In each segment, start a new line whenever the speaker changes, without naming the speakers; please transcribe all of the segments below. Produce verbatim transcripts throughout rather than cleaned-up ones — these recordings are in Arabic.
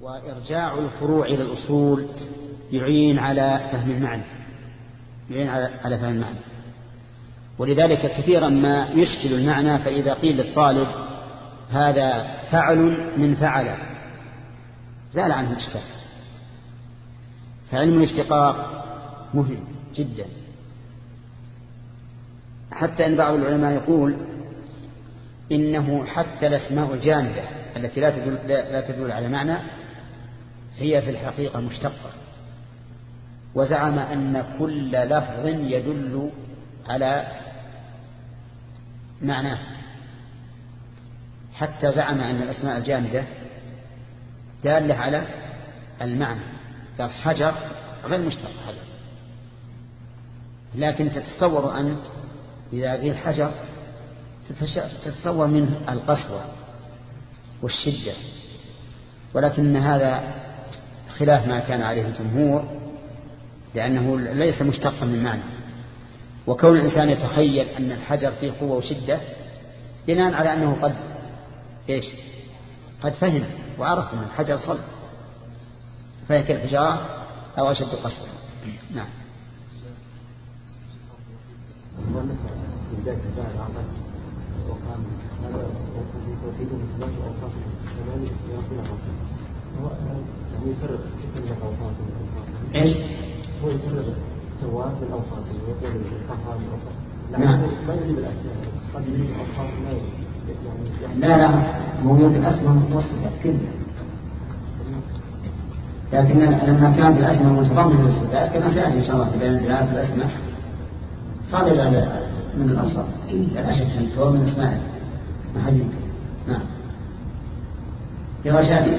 وإرجاع الفروع إلى الأصول يعين على فهم المعنى يعين على فهم المعنى ولذلك كثيرا ما يشكل المعنى. فإذا قيل للطالب هذا فعل من فعل زال عنه الإشكال. فعلم الاشتقاق مهم جدا، حتى أن بعض العلماء يقول إنه حتى الأسماء الجامدة التي لا تدل, لا تدل على معنى هي في الحقيقة مشتقة، وزعم أن كل لفظ يدل على معناه. حتى زعم أن الأسماء الجامدة دالة على المعنى، كالحجر غير مشتق حجر، لكن تتصور أنت إذا قيل حجر تتصور منه القسوة والشدة، ولكن هذا خلاف ما كان عليه الجمهور، لأنه ليس مشتقا من معنى. وكون الإنسان يتخيل أن الحجر فيه قوة وشدة بناء على أنه قد إيش قد فهم وعرف أن الحجر صلب، فهي كالحجارة أو أشد قسوة. نعم. أي
هو يفرق سواء بالأوصاف ويقول القهار والأوصاف.
نعم.
ما يريد الأسماء، قد يريد الأوصاف ما
يريد. لا لا موجود الأسماء متوسطة كلها، لكن لما كانت الأسماء متضمنة للصفات كما سيأتي إن شاء الله في بيان دلالة الأسماء صادرة من الأوصاف لا شك أن تكون من أسماء محلية. نعم. يا رشادي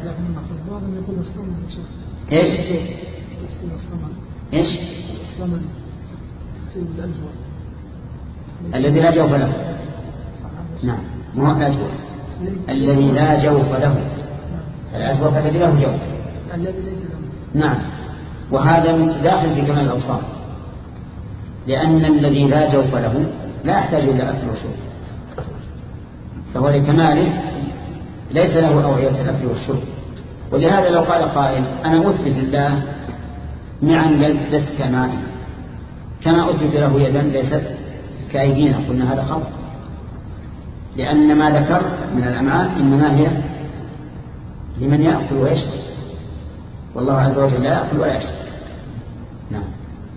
ايش ايش الذي لا جوف له. نعم مو الأجوف الذي لا جوف له، الأجوف الذي له جوف. نعم. وهذا داخل في كمال الأوصاف، لأن الذي لا جوف له لا يحتاج إلى أكل وشرب، فهو لكماله ليس له أوعية الأكل والشرب. ولهذا لو قال قائل أنا أثبت لله معا ليست كمائي كما أثبت له يدا ليست كأيدينا، قلنا هذا خطأ، لأن ما ذكرت من الأمعاء إنما هي لمن يأكل ويشرب، والله عز وجل لا يأكل ولا يشرب. نعم.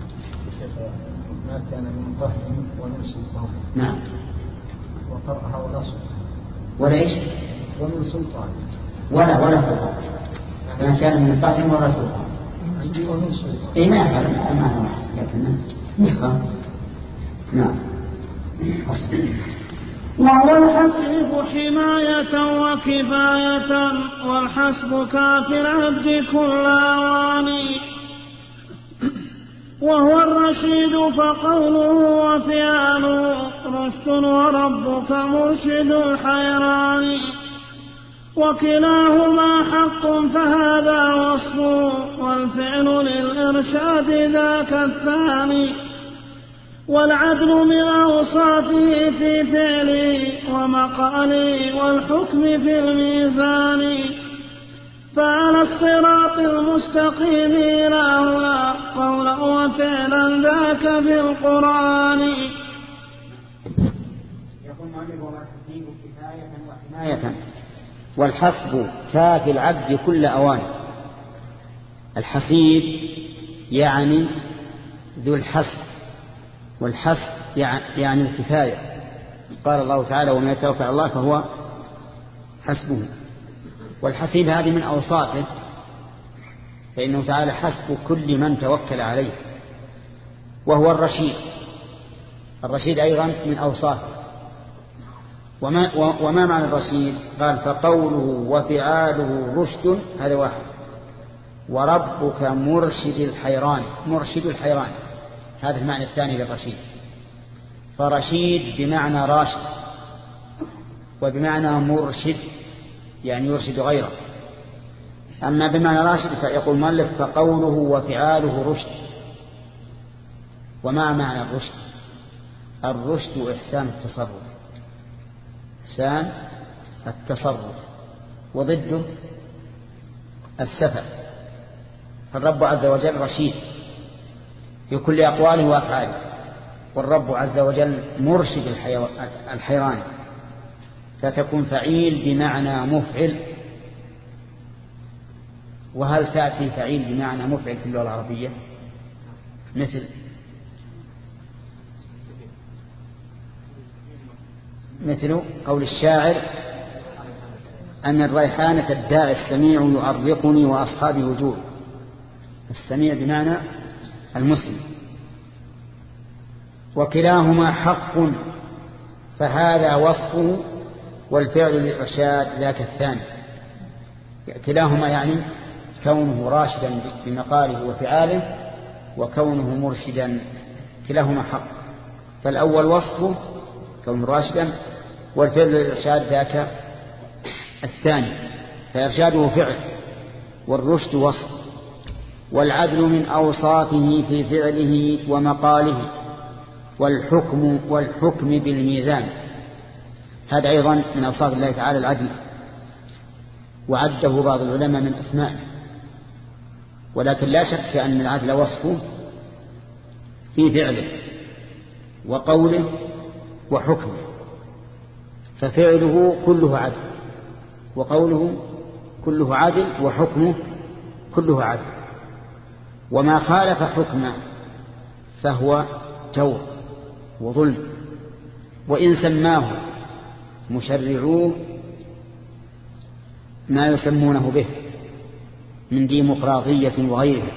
ما كان من فهم ومن سلطان.
نعم.
وقرأها ولا سلطان.
ولا إيش؟
ومن سلطان.
ولا ولا سلطان. ما كان من فهم ولا سلطان.
ومن سلطان.
إيه ما يفعل ما هو لكن نسخة. نعم.
وهو الحسيب حماية وكفاية والحسب كافي العبد كل أواني. وهو الرشيد فقوله وفعاله رشد وربك مرشد الحيران. وكلاهما حق فهذا وصف والفعل للإرشاد ذاك الثاني. والعدل من أوصافه في فعلي ومقالي والحكم في الميزان. فعلى الصراط المستقيم إلهنا قولا وفعلا ذاك في القرآن.
يقول مؤلف والحسيب كفاية وحماية والحسب كافي العبد كل أوان. الحسيب يعني ذو الحسب، والحسب يعني الكفاية. قال الله تعالى ومن يتوكل على الله فهو حسبه. والحسيب هذه من أوصافه، فإنه تعالى حسب كل من توكل عليه. وهو الرشيد، الرشيد أيضا من أوصافه. وما, وما معنى الرشيد؟ قال فقوله وفعاله رشد، هذا واحد. وربك مرشد الحيران، مرشد الحيران هذا المعنى الثاني للرشيد. فرشيد بمعنى راشد، وبمعنى مرشد يعني يرشد غيره. أما بمعنى راشد فيقول مؤلف فقوله وفعاله رشد. وما معنى الرشد؟ الرشد إحسان التصرف، إحسان التصرف، وضده السفه. فالرب عز وجل رشيد في كل أقواله وأفعاله، والرب عز وجل مرشد الحيران، فتكون فعيل بمعنى مفعل. وهل تأتي فعيل بمعنى مفعل في اللغة العربية؟ مثل مثل قول الشاعر أن الريحانة الداعي السميع يؤرقني وأصحابي وجوه. السميع بمعنى المسلم. وكلاهما حق فهذا وصفه والفعل للإرشاد ذاك الثاني. كلاهما يعني كونه راشدا بمقاله وفعاله، وكونه مرشدا، كلاهما حق. فالأول وصفه كونه راشدا، والفعل للإرشاد ذاك الثاني، فإرشاده فعل والرشد وصف. والعدل من أوصافه في فعله ومقاله، والحكم والحكم بالميزان. هذا أيضا من أوصاف الله تعالى العدل، وعده بعض العلماء من أسمائه، ولكن لا شك أن العدل وصفه في فعله وقوله وحكمه. ففعله كله عدل، وقوله كله عدل، وحكمه كله عدل. وما خالف حكمه فهو جور وظلم، وإن سماه مشرعوه ما يسمونه به من ديمقراطية وغيره،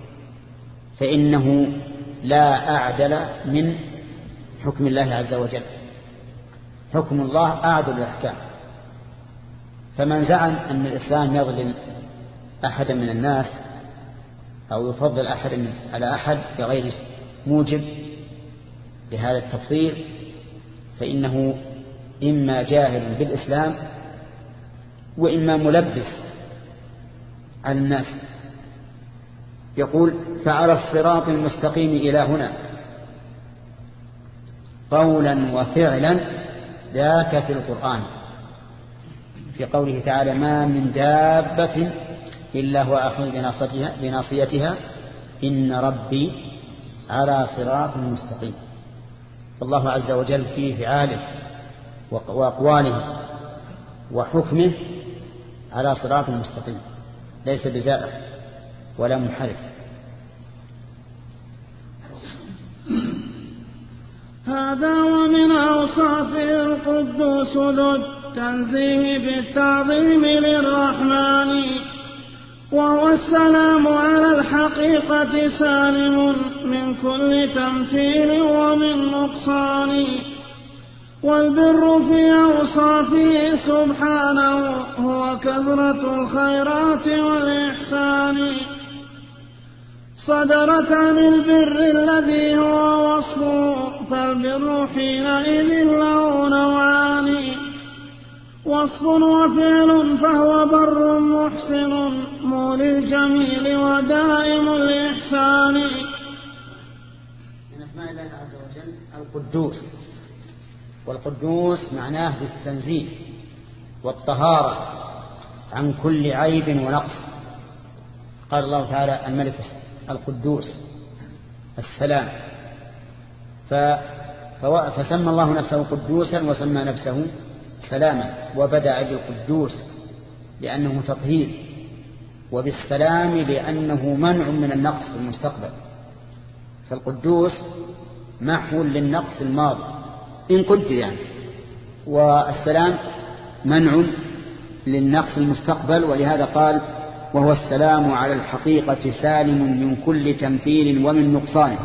فإنه لا أعدل من حكم الله عز وجل. حكم الله أعدل الأحكام. فمن زعم أن الإسلام يظلم أحدا من الناس أو يفضل أحد على أحد بغير موجب لهذا التفضيل، فإنه إما جاهل بالإسلام وإما ملبس على الناس. يقول فعلى الصراط المستقيم إلى هنا قولا وفعلا ذاك في القرآن، في قوله تعالى ما من دابة إلا هو آخذ بناصيتها إن ربي على صراط مستقيم. فالله عز وجل في فعاله وأقواله وحكمه على صراط مستقيم، ليس بزائر ولا منحرف.
هذا ومن أوصافه القدوس ذو التنزيه بالتعظيم للرحمن، وهو السلام على الحقيقة سالم من كل تمثيل ومن نقصان. والبر في أوصافه سبحانه هو كثرة الخيرات والإحسان، صدرت عن البر الذي هو وصفه، فالبر حينئذ له نوعان، وصف وفعل، فهو بر محسن مولي الجميل ودائم الإحسان.
من أسماء الله عز وجل القدوس، والقدوس معناه بالتنزيه والطهارة عن كل عيب ونقص. قال الله تعالى الملك القدوس السلام، فسمى الله نفسه قدوسا وسمى نفسه سلاما، وبدأ بالقدوس لأنه تطهير، وبالسلام لأنه منع من النقص في المستقبل. فالقدوس محو للنقص الماضي إن قدر يعني، والسلام منع للنقص المستقبل. ولهذا قال وهو السلام على الحقيقة سالم من كل تمثيل ومن نقصان.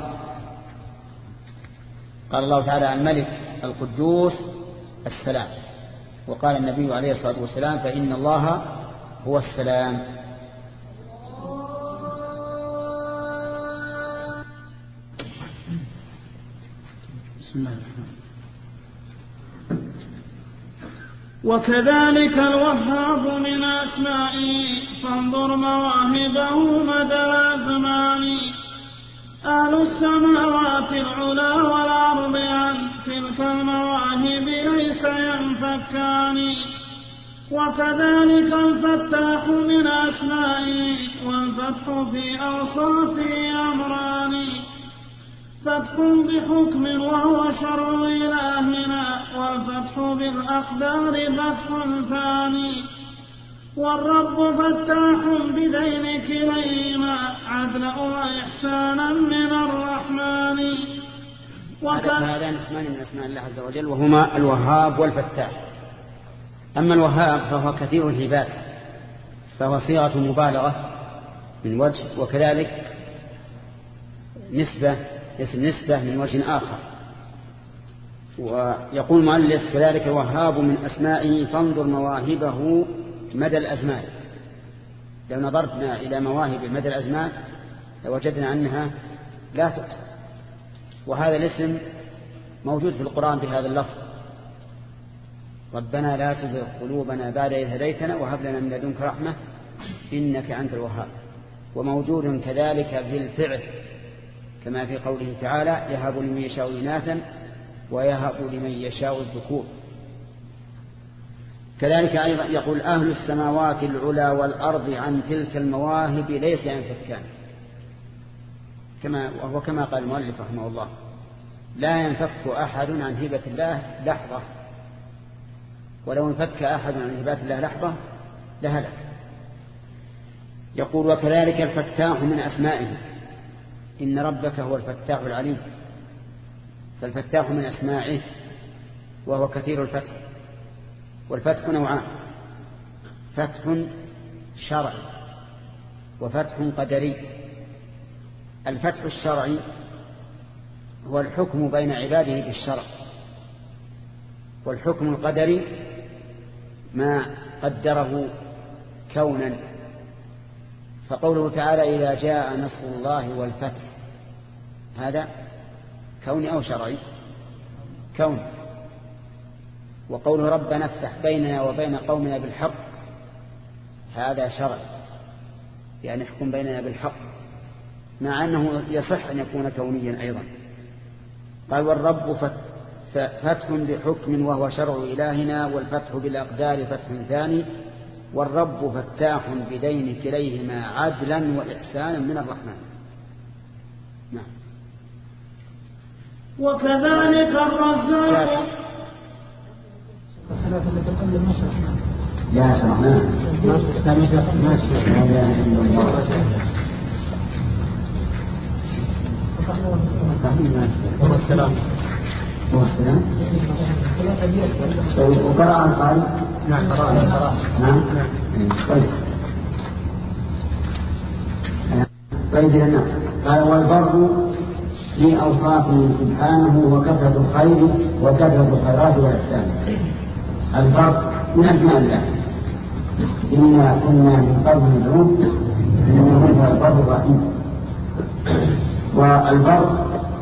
قال الله تعالى الملك القدوس السلام، وقال النبي عليه الصلاة والسلام فإن الله هو السلام. بسم الله الرحمن.
وكذلك الوهاب من أسمائه، فانظر مواهبه مدى الأزمان. أهل السماوات العلا والأرض عن تلك المواهب ليس ينفكان، وكذلك الفتاح من أسمائه والفتح في أوصافه أمران فتح بحكم وهو شرع إلهنا والفتح بالأقدار فتح ثاني والرب فتاح بدين كليهما عدلا وإحسانا من الرحمن.
هذان اسمان من أسماء الله عز وجل وهما الوهاب والفتاح. أما الوهاب فهو كثير الهبات فهو صيغة مبالغة من وجه وكذلك نسبة اسم نسبة من وجه آخر. ويقول المؤلف كذلك وهاب من أسمائه فانظر مواهبه مدى الأزمان. لو نظرنا إلى مواهب مدى الأزمان لوجدنا أنها لا تحصى. وهذا الاسم موجود في القرآن بهذا اللفظ ربنا لا تزغ قلوبنا بعد إذ هديتنا وهب لنا من لدنك رحمة إنك أنت الوهاب. وموجود كذلك في الفعل كما في قوله تعالى يهب لمن يشاء إناثا ويهب لمن يشاء الذكور. كذلك أيضا يقول أهل السماوات العلى والأرض عن تلك المواهب ليس ينفكان كما وهو كما قال المؤلف رحمه الله لا ينفك أحد عن هبة الله لحظة ولو انفك أحد عن هبة الله لحظة لهلك. يقول وكذلك الفتاح من أسمائه إن ربك هو الفتاح العليم. فالفتاح من أسمائه وهو كثير الفتح. والفتح نوعان فتح شرعي وفتح قدري. الفتح الشرعي هو الحكم بين عباده بالشرع والحكم القدري ما قدره كونا. فقوله تعالى إذا جاء نصر الله والفتح هذا كوني أو شرعي كون. وقوله ربنا افتح بيننا وبين قومنا بالحق هذا شرع يعني احكم بيننا بالحق مع أنه يصح أن يكون كونيا أيضا. قال والرب فتح بحكم وهو شرع إلهنا والفتح بالأقدار فتح ثاني والرب فتاح بدين كليهما عدلا وإحسانا من الرحمن. نعم.
وكذلك الرزاق
الثلاثة التي قبل النصر
لا شرحناه ما
هو السلام
هو السلام وقرأ القارئ.
نعم قرأ
نعم طيب طيب لنا قال والبر في أوصافه سبحانه وكثرة الخير وكثرة الخيرات والإحسان. البر من أسماء الله إنا كنا من قبل ندعوه إنه هو البر الرحيم. والبر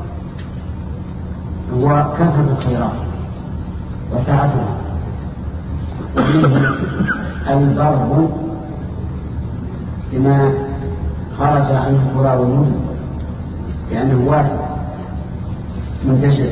هو كثرة الخيرات وسعتها البر بما خرج عن القرى والمدن لأنه واسع منتشر.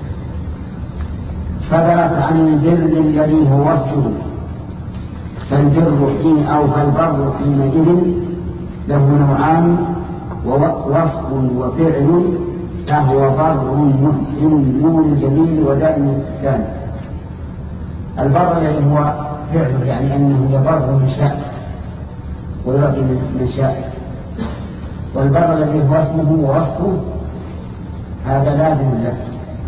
صدرت عن البر الذي هو وصفه فالبر حين أو فالبر حينئذ له نوعان ووصف وفعل فهو بر محسن نور جميل ودائم الإحسان. البر الذي هو فعل يعني أنه يبر من شاء ويعطي من شاء. والبر الذي هو اسمه ووصفه هذا لازم له.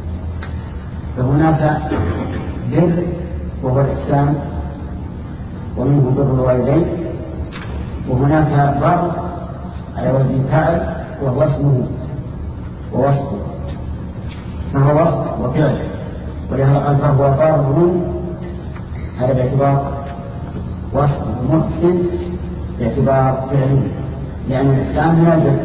فهناك بر وهو الإحسان ومنه بر الوالدين وهناك بر على وزن فاعل وهو اسمه ووصفه فهو وصف وفعل. ولهذا قال فهو بر هذا باعتبار وصف محسن باعتبار فعله لأن الإحسان لا بر.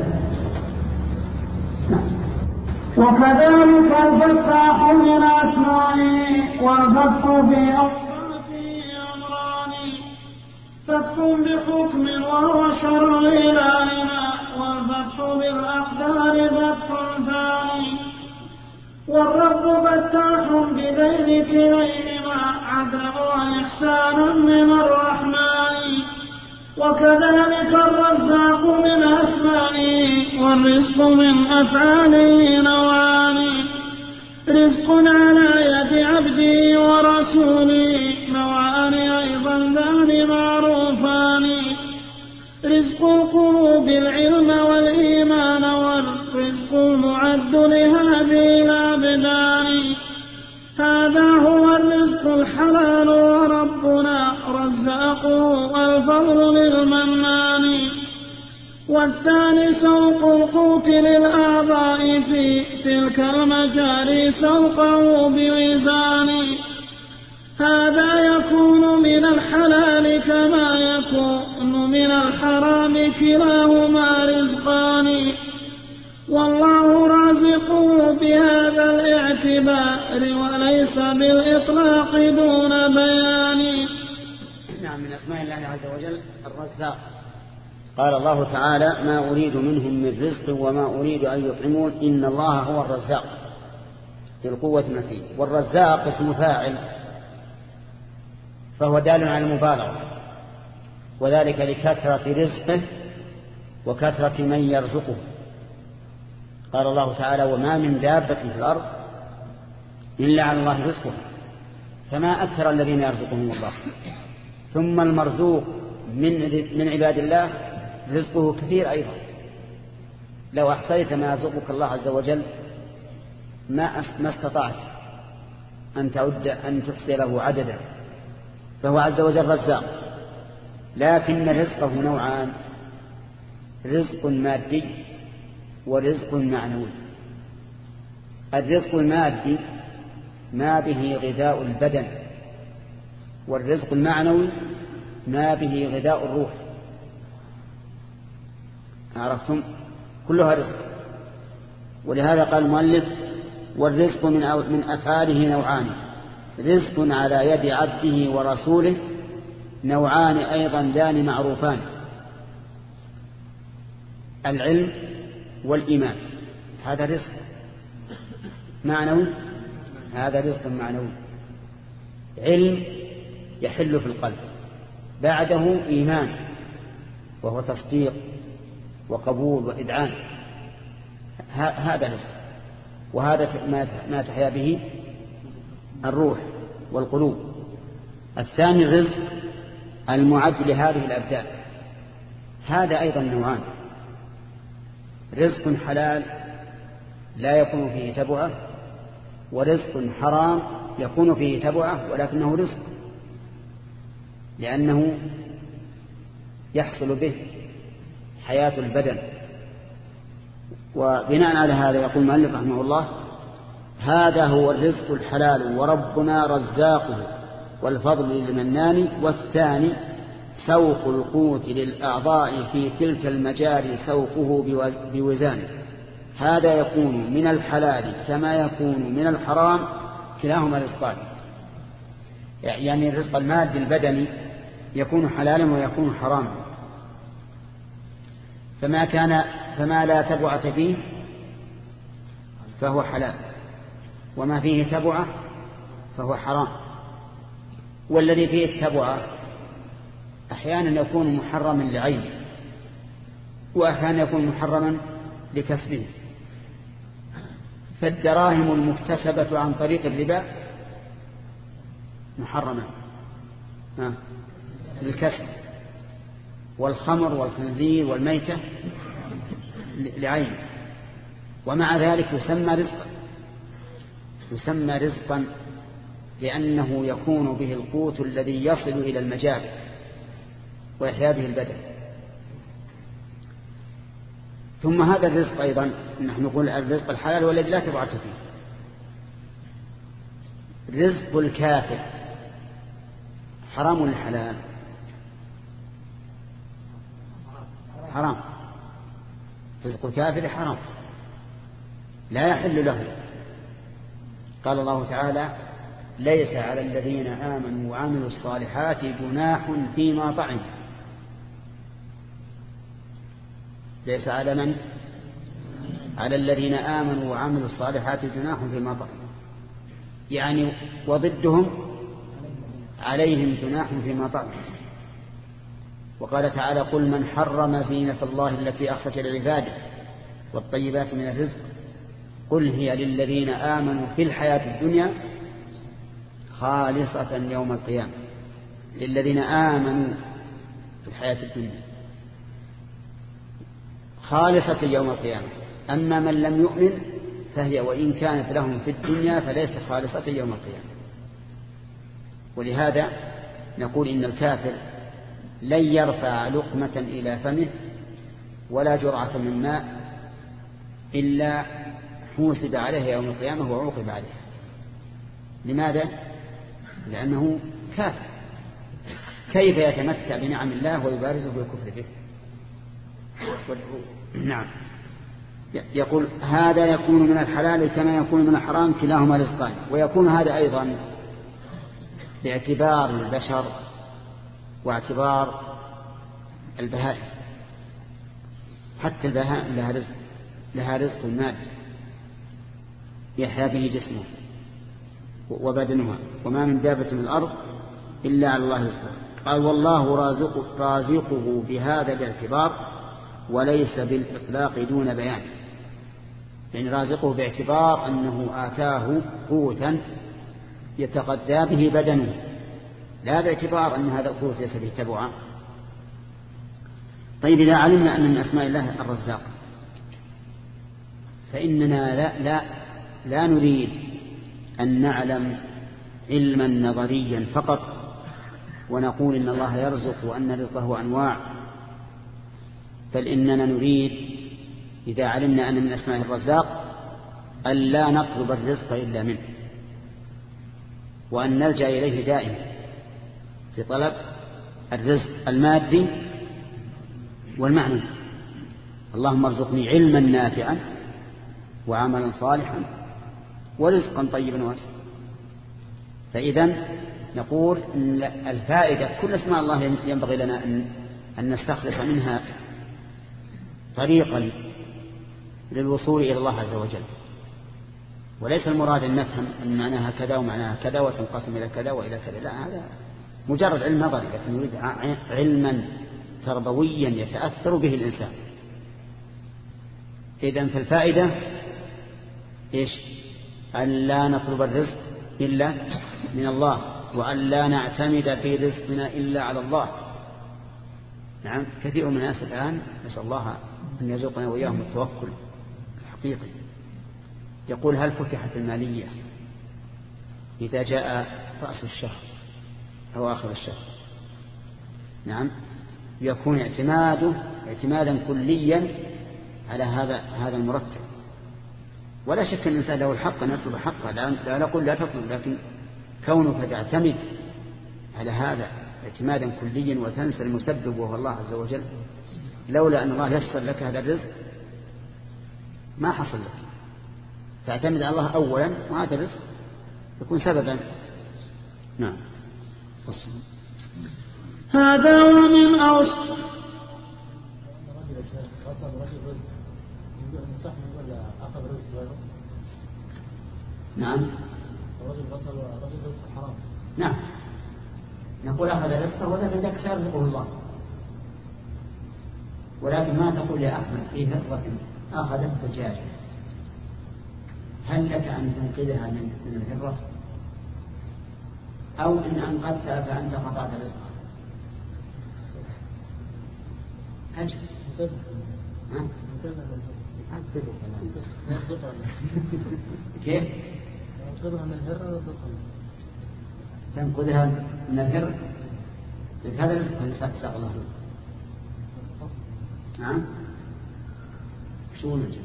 وكذلك الفتاح من أسمائه والفتح بأوصافه أمران فتح بحكم وهو شرع إلهنا والفتح بالأقدار فتح ثاني والرب فتاح بذيل كليهما عدلا وإحسانا من الرحمن. وكذلك الرزاق من أسمائه والرزق من أفعاله نوعان. رزق على يد عبده ورسوله نوعان أيضا ذان معروفان. رزق القلوب العلم والإيمان والرزق المعد لهذه الأبدان. هذا هو الرزق الحلال وربنا رزاقه والفضل للمنان. والثاني سوق القوت للأعضاء في تلك المجاري سوقه بوزان. هذا يكون من الحلال كما يكون من الحرام كلاهما رزقان. والله رازقه بهذا الاعتبار وليس بالإطلاق دون بيان.
نعم، من أسماء الله عز وجل الرزاق. قال الله تعالى: ما أريد منهم من رزق وما أريد أن يطعمون إن الله هو الرزاق ذي القوة المتين. والرزاق اسم فاعل فهو دال على المبالغة، وذلك لكثرة رزقه وكثرة من يرزقه. قال الله تعالى: وما من دابة في الأرض إلا على الله رزقها. فما أكثر الذين يرزقهم الله. ثم المرزوق من من عباد الله رزقه كثير أيضا. لو أحصيت ما يرزقك الله عز وجل ما ما استطعت أن تعد أن تحصي له عددا. فهو عز وجل رزاق، لكن رزقه نوعان: رزق مادي ورزق معنوي. الرزق المادي ما به غذاء البدن، والرزق المعنوي ما به غذاء الروح. عرفتم؟ كلها رزق. ولهذا قال المؤلف: والرزق من من أفعاله نوعان. رزق على يد عبده ورسوله نوعان أيضا ذان معروفان. العلم والإيمان هذا رزق معنوي، هذا رزق معنوي. علم يحل في القلب، بعده إيمان وهو تصديق وقبول وإذعان، هذا رزق. وهذا ما تحيا به الروح والقلوب. الثاني الرزق المعد لهذه الأبدان، هذا أيضا نوعان: رزق حلال لا يكون فيه تبعة، ورزق حرام يكون فيه تبعة ولكنه رزق، لأنه يحصل به حياة البدن. وبناء على هذا يقول المؤلف رحمه الله: هذا هو الرزق الحلال وربنا رزاقه والفضل للمنان. والثاني سوق القوت للأعضاء في تلك المجاري سوقه بوزان. هذا يكون من الحلال كما يكون من الحرام كلاهما رزقان. يعني الرزق المادي البدني يكون حلالا ويكون حراما. فما كان فما لا تبعة فيه فهو حلال، وما فيه تبعة فهو حرام. والذي فيه التبعة أحيانا يكون محرما لعينه، وأحيانا يكون محرما لكسبه. فالدراهم المكتسبة عن طريق الربا محرمة للكسب، والخمر والخنزير والميتة لعينه، ومع ذلك يسمى رزقا يسمى رزقا لأنه يكون به القوت الذي يصل إلى المجال ويحيا به البدن. ثم هذا الرزق أيضا نحن نقول الرزق الحلال والذي لا تبعة فيه. رزق الكافر حرام ولا حلال؟ حرام. رزق الكافر حرام لا يحل له. قال الله تعالى: ليس على الذين آمنوا وعملوا الصالحات جناح فيما طعموا. ليس على من؟ على الذين آمنوا وعملوا الصالحات جناح فيما طعموا، يعني وضدهم عليهم جناح فيما طعم. وقال تعالى قل من حرم زينة الله التي أخرج لعباده والطيبات من الرزق قل هي للذين آمنوا في الحياة الدنيا خالصة يوم القيامة. للذين آمنوا في الحياة الدنيا خالصة يوم القيامة. أما من لم يؤمن فهي وإن كانت لهم في الدنيا فليس خالصة يوم القيامة. ولهذا نقول إن الكافر لن يرفع لقمة إلى فمه ولا جرعة من ماء إلا حوسب عليه يوم القيامة وعوقب عليه. لماذا؟ لأنه كافر. كيف يتمتع بنعم الله ويبارزه بالكفر به؟ نعم. يقول هذا يكون من الحلال كما يكون من الحرام كلاهما رزقان. ويكون هذا أيضا باعتبار البشر واعتبار البهائم. حتى البهائم لها رزق لها رزق مادي يحيا به جسمه وبدنها وما من دابة من الأرض إلا على الله رزقه. قال والله رازق رازقه بهذا الاعتبار وليس بالإطلاق دون بيان. يعني رازقه باعتبار أنه آتاه قوتا يتغذى به بدنه لا باعتبار أن هذا القوت ليس به تبعا. طيب إذا علمنا أن من أسماء الله الرزاق فإننا لا, لا, لا نريد أن نعلم علما نظريا فقط ونقول إن الله يرزق وأن رزقه أنواع، بل إننا نريد إذا علمنا أن من أسماء الرزاق أن لا نطلب الرزق إلا منه وأن نلجأ إليه دائما في طلب الرزق المادي والمعنوي. اللهم ارزقني علما نافعا وعملا صالحا ورزقا طيبا واسعا. فإذا نقول إن الفائدة كل اسماء الله ينبغي لنا أن نستخلص منها طريقا للوصول إلى الله عز وجل، وليس المراد أن نفهم أن معناها كذا ومعناها كذا وتنقسم إلى كذا وإلى كذا، لا، هذا مجرد علم نظري، لكن نريد علما تربويا يتأثر به الإنسان. إذن فالفائدة إيش؟ أن لا نطلب الرزق إلا من الله وأن لا نعتمد في رزقنا إلا على الله. نعم، كثير من الناس الآن نسأل الله أن يرزقنا وإياهم التوكل الحقيقي. يقول هل فتحت المالية إذا جاء رأس الشهر أو آخر الشهر؟ نعم، يكون اعتماده اعتمادا كليا على هذا هذا المرتب. ولا شك أن الإنسان له الحق أن يطلب حقه، لا نقول لا تطلب، لكن كونك تعتمد على هذا اعتمادا كليا وتنسى المسبب وهو الله عز وجل، لولا أن الله يسر لك هذا الرزق ما حصل لك. فاعتمد على الله أولا وهذا الرزق يكون سببا. نعم.
هذا ومن أوصى
نعم نعم نقول أخذ رزقه ولكن ذاك سيرزقه الله، ولكن ما تقول يا أحمد في هرة أخذت دجاجة هل لك أن تنقذها من الهرة أو إن أنقذتها فأنت قطعت رزقها؟ أجل ها؟ كيف؟
تنقذها من الهرة ولا
تنقذها من الهرة؟ هذا رزق الإنسان ساق الله. نعم. شو نجي؟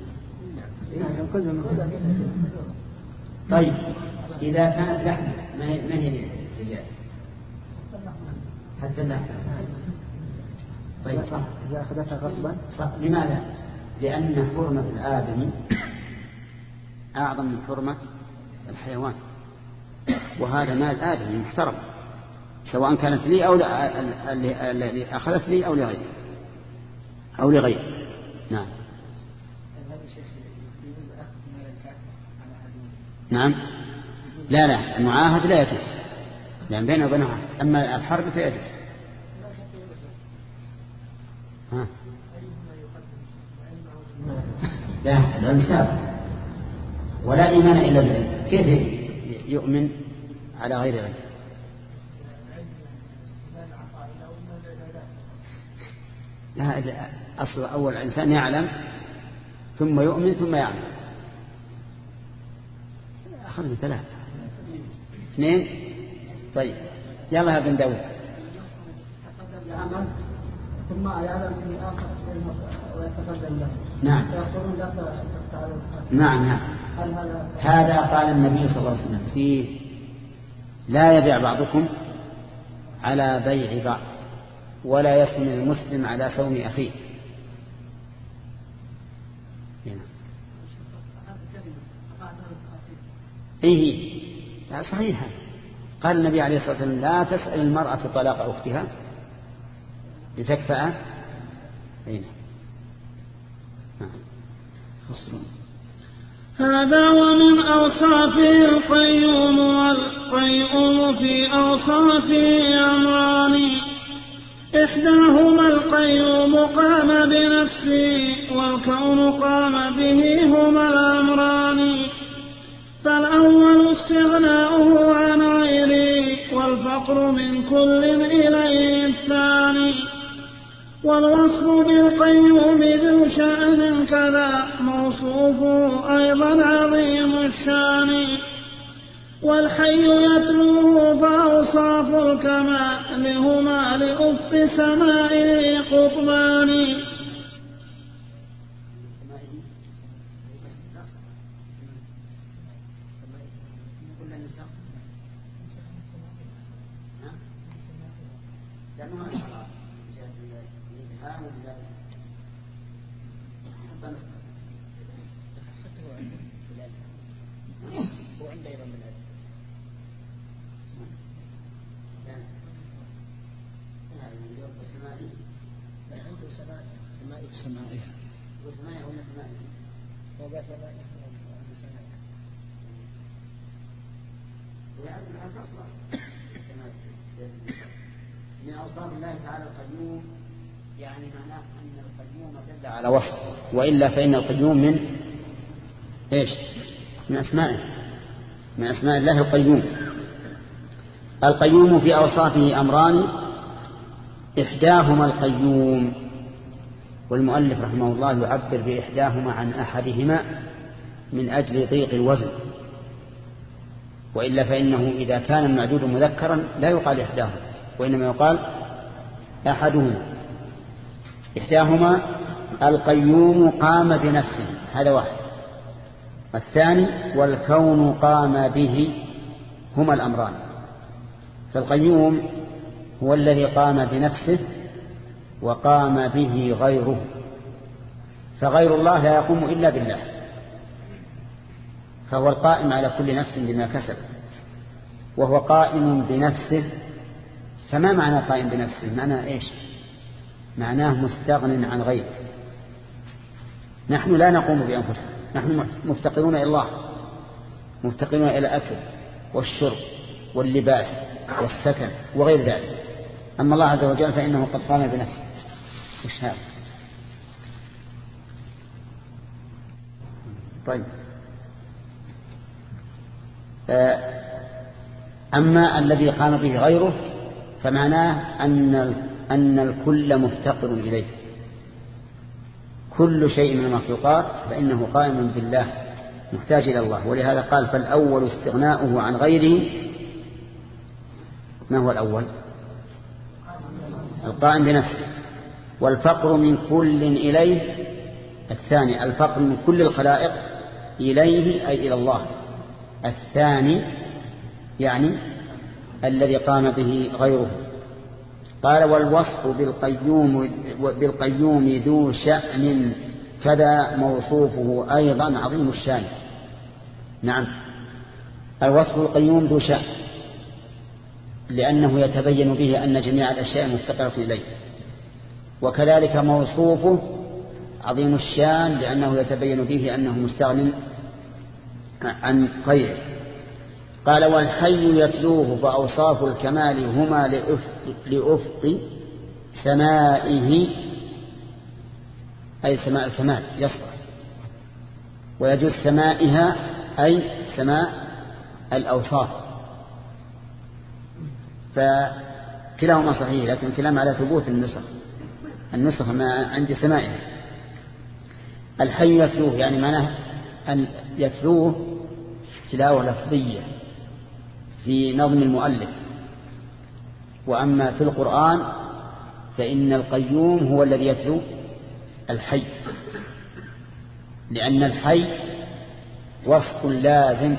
طيب إذا كانت لحم ما هي الدجاج؟ حتى اللحم. طيب صح.
إذا أخذتها غصبا
صح. لماذا؟ لأن حرمة الآدمي أعظم من حرمة الحيوان، وهذا مال آدمي محترم سواء كانت لي أو الذي أخذت لي أو لغيري أو لغيري. نعم. نعم. لا لا المعاهد لا يجوز، لأن بينه وبينه عهد. أما الحرب فيجوز. ها لا لا مساوي ولا إيمان إلا بالعلم. كيف يؤمن على غير علم؟ لا أصل أول إنسان يعلم ثم يؤمن ثم يعلم. أخذنا ثلاثة اثنين. طيب يلا يا بن داود.
ثم يعلم في آخر ويتقدم له.
نعم نعم نعم. هذا قال النبي صلى الله عليه وسلم فيه لا يبيع بعضكم على بيع بعض ولا يسم المسلم على سوم أخيه. إيه لا صحيح. قال النبي عليه الصلاة والسلام لا تسأل المرأة طلاق أختها لتكفأ. أين
هذا ومن أوصافه القيوم، والقيوم في أوصافه أمران، إحداهما القيوم قام بنفسه، والكون قام به، هما الأمران. فالأول استغناؤه عن غيره، والفقر من كل إليه الثاني. والوصف بالقيوم ذو شأن كذا، موصوفه أيضا عظيم الشان. والحي يتلوه فأوصاف الكمال، هما لأفق سمائه قطبان.
من أوصاف الله تعالى القيوم، يعني معناه أن القيوم دل على وصف، وإلا فإن القيوم من إيش؟ من أسمائه، من أسماء الله القيوم. القيوم في أوصافه أمران، إحداهما القيوم، والمؤلف رحمه الله يعبر بإحداهما عن أحدهما من أجل ضيق الوزن، وإلا فإنه إذا كان المعدود مذكرا لا يقال إحداهما، وإنما يقال أحدهما. إحداهما القيوم قام بنفسه، هذا واحد. الثاني والكون قام به، هما الأمران. فالقيوم هو الذي قام بنفسه وقام به غيره، فغير الله لا يقوم إلا بالله، فهو القائم على كل نفس بما كسب، وهو قائم بنفسه. فما معنى قائم بنفسه؟ معناه إيش؟ معناه مستغن عن غيره. نحن لا نقوم بأنفسنا، نحن مفتقرون إلى الله، مفتقرون إلى الأكل والشرب واللباس والسكن وغير ذلك. أما الله عز وجل فإنه قد قام بنفسه. وش هذا؟ طيب، أما الذي قام به غيره فمعناه أن أن الكل مفتقر إليه، كل شيء من المخلوقات فإنه قائم بالله محتاج إلى الله. ولهذا قال فالأول استغناؤه عن غيره. ما هو الأول؟ القائم بنفسه. والفقر من كل إليه الثاني، الفقر من كل الخلائق إليه أي إلى الله. الثاني يعني الذي قام به غيره. قال والوصف بالقيوم, بالقيوم ذو شأن كذا، موصوفه أيضا عظيم الشان. نعم، الوصف القيوم ذو شأن لأنه يتبين به أن جميع الأشياء مفتقرة إليه، وكذلك موصوفه عظيم الشان لأنه يتبين به أنه مستغن عن غيره. قال والحي يتلوه فأوصاف الكمال هما لأفق سمائه أي سماء الكمال يصلح، ويجوز سمائها أي سماء الأوصاف، فكلاهما صحيح، لكن كلام على ثبوت النسخ النسخ ما عند سمائها. الحي يتلوه يعني معناه أن يتلوه تلاوة لفظية في نظم المؤلف، وأما في القرآن فإن القيوم هو الذي يتلو الحي، لأن الحي وصف لازم،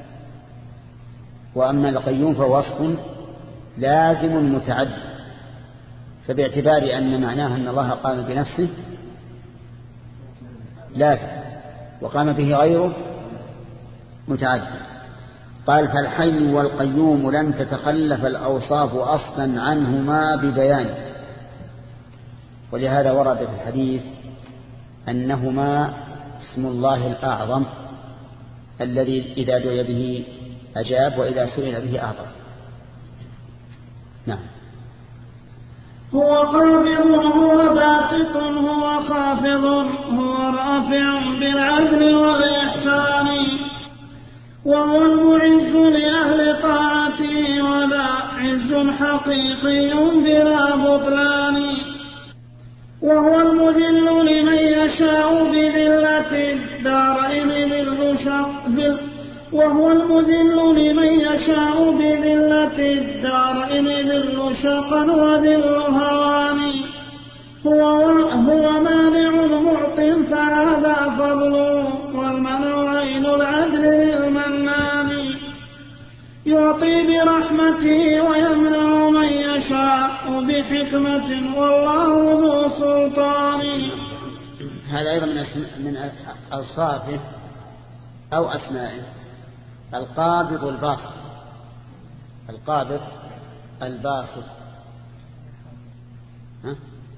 وأما القيوم فهو وصف لازم متعدي، فباعتبار أن معناه أن الله قام بنفسه لازم، وقام به غيره متعدي. قال فالحي والقيوم لم تتخلف الأوصاف أصلا عنهما ببيان، ولهذا ورد في الحديث أنهما اسم الله الأعظم الذي إذا دعي به أجاب وإذا سئل به أعطى. نعم.
هو قابض هو باسط هو خافض هو رافع بالعدل والإحسان، وهو المعز لأهل طاعته ولا عز حقيقي بلا بطلان، وهو المذل لمن يشاء بذلة الدارين بالمشق، وهو المذل لمن يشاء بذلة الدارين ذل شقا وذل هوان، هو هو مانع معط فهذا فضل، والمنع عين العدل للمنان، يعطي برحمته ويمنع من يشاء بحكمة والله ذو سلطان.
هذا أيضا من من أوصافه أو أسمائه القابض الباسط. القابض الباسط ها؟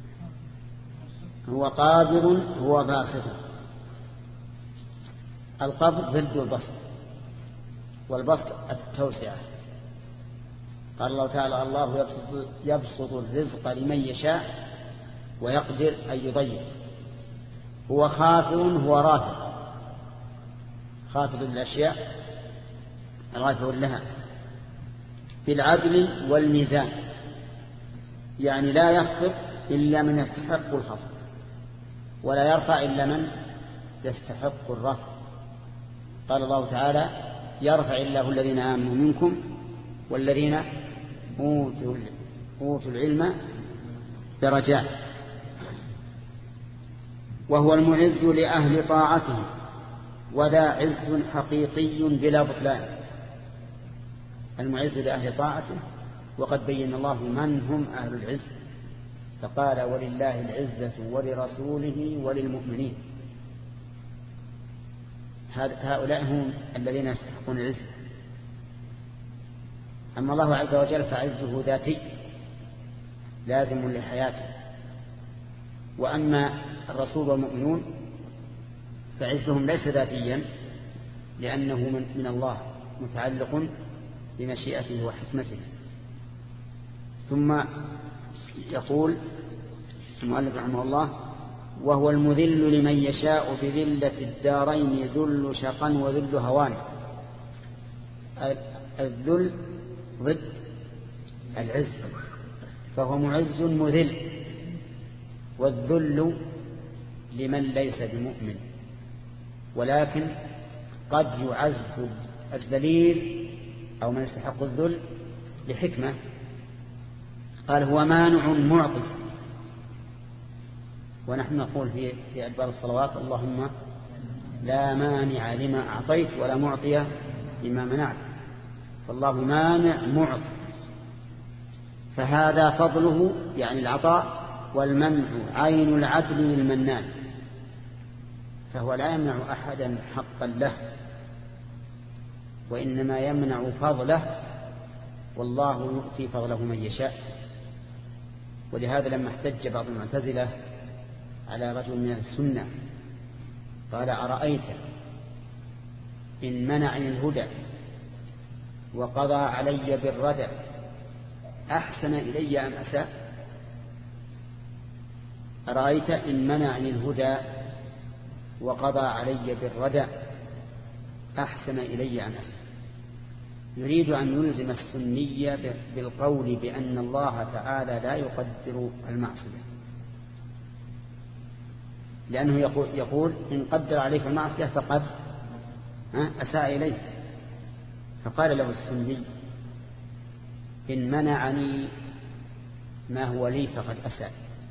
هو قابض هو باسط. القبض ضد البسط، والبسط التوسعة. قال الله تعالى الله يبسط, يبسط الرزق لمن يشاء ويقدر أن يضيق. هو خافض هو رافع، خافض الأشياء رافع لها بالعدل والميزان، يعني لا يخفض إلا من يستحق الخفض، ولا يرفع إلا من يستحق الرفع. قال الله تعالى يرفع الله الذين آمنوا منكم والذين أوتوا, أوتوا العلم درجات. وهو المعز لأهل طاعته وذا عز حقيقي بلا بطلان. المعز لأهل طاعته، وقد بين الله من هم أهل العز، فقال ولله العزة ولرسوله وللمؤمنين. هؤلاء هم الذين يستحقون العزة. أما الله عز وجل فعزه ذاتي لازم لحياته، وأما الرسول والمؤمنون فعزهم ليس ذاتيا، لأنه من, من الله متعلق بمشيئته وحكمته. ثم يقول المؤلف رحمه الله وهو المذل لمن يشاء بذلة الدارين ذل شقا وذل هوان. الذل ضد العز، فهو معز مذل، والذل لمن ليس بمؤمن، ولكن قد يعز الذليل أو من يستحق الذل لحكمة. قال هو مانع معطي، ونحن نقول في في أدبار الصلوات اللهم لا مانع لما أعطيت ولا معطي لما منعت، فالله مانع معطي، فهذا فضله يعني العطاء، والمنع عين العدل للمنان، فهو لا يمنع أحدا حقا له، وإنما يمنع فضله، والله يؤتي فضله من يشاء. ولهذا لما احتج بعض المعتزلة على رجل من السنة قال أرأيت إن منعني الهدى وقضى علي بالردع أحسن إلي أم أساء؟ أرأيت إن منعني الهدى وقضى علي بالردع أحسن إلي أم أساء؟ يريد أن يلزم السنية بالقول بأن الله تعالى لا يقدر المعصية، لأنه يقول, يقول إن قدر عليك المعصية فقد أساء إليه. فقال له السني إن منعني ما هو لي فقد أساء،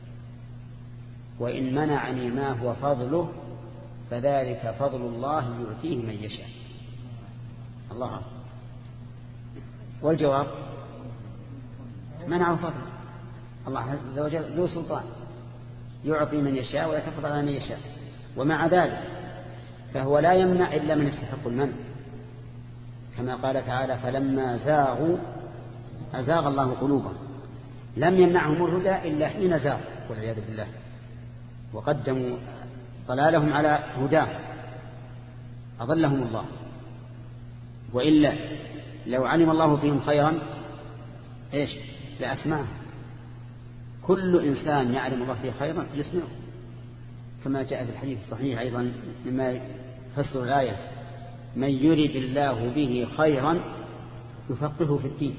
وإن منعني ما هو فضله فذلك فضل الله يؤتيه من يشاء. الله أكبر. والجواب منعه فضله. الله عز وجل ذو سلطان يعطي من يشاء ويتفضل على من يشاء، ومع ذلك فهو لا يمنع إلا من يستحق المنع، كما قال تعالى فلما زاغوا أزاغ الله قلوبهم. لم يمنعهم الهدى إلا حين زاغوا والعياذ بالله وقدموا ضلالهم على هداه أضلهم الله. وإلا لو علم الله فيهم خيرا إيش لأسمعهم. كل إنسان يعلم الله فيه خيرا يسمعه، كما جاء في الحديث الصحيح أيضا مما يفسر الآية من يرد الله به خيرا يفقهه في الدين.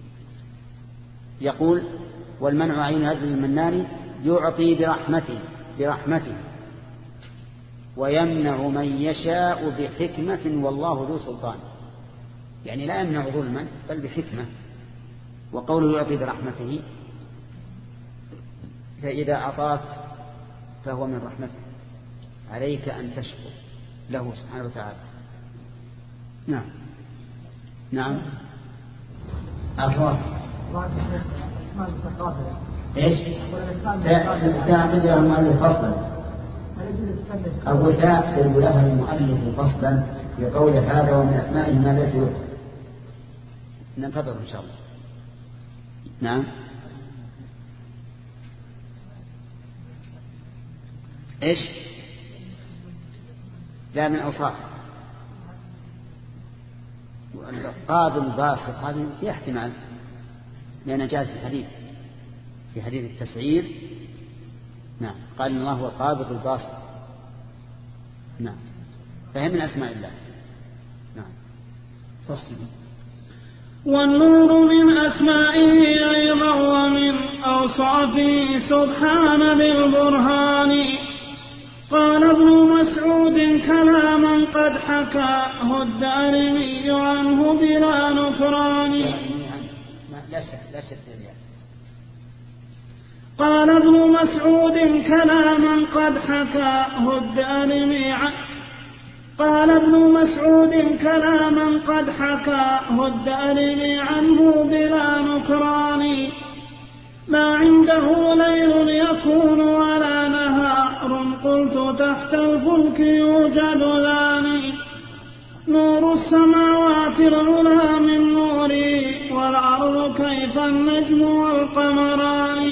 يقول والمنع عين هذا المنان يعطي برحمته برحمته ويمنع من يشاء بحكمة والله ذو سلطان، يعني لا يمنع ظلما بل بحكمة. وقوله يعطي برحمته فإذا أعطاك فهو من رحمته، عليك أن تشكر له سبحانه وتعالى. نعم نعم أفضل إيش سأعمل له المؤلف فصلا أو سأعمل له المؤلف فصلا في قول هذا ومن أسمائه ما ليس له. ننتظر إن شاء الله. نعم إيش لا من أوصاف القابل باسط هذا في احتمال، لأن جاء في الحديث في حديث التسعير. نعم قال الله هو القابض الباسط. نعم فهي من أسماء الله. نعم فصل.
والنور من أسمائه أيضا ومن أوصافه سبحان بالبرهان. قال ابن مسعود كلاما قد حكاه الدارمي عنه بلا نكران.
لا شك لا شك.
قال ابن مسعود كلاما قد حكاه الدارمي قال ابن مسعود كلاما قد حكاه الدارمي عنه بلا نكران. ما عنده ليل يكون ولا نهار قلت تحت الفلك يوجد ذاني. نور السماوات العلى من نوري والأرض كيف النجم والقمران.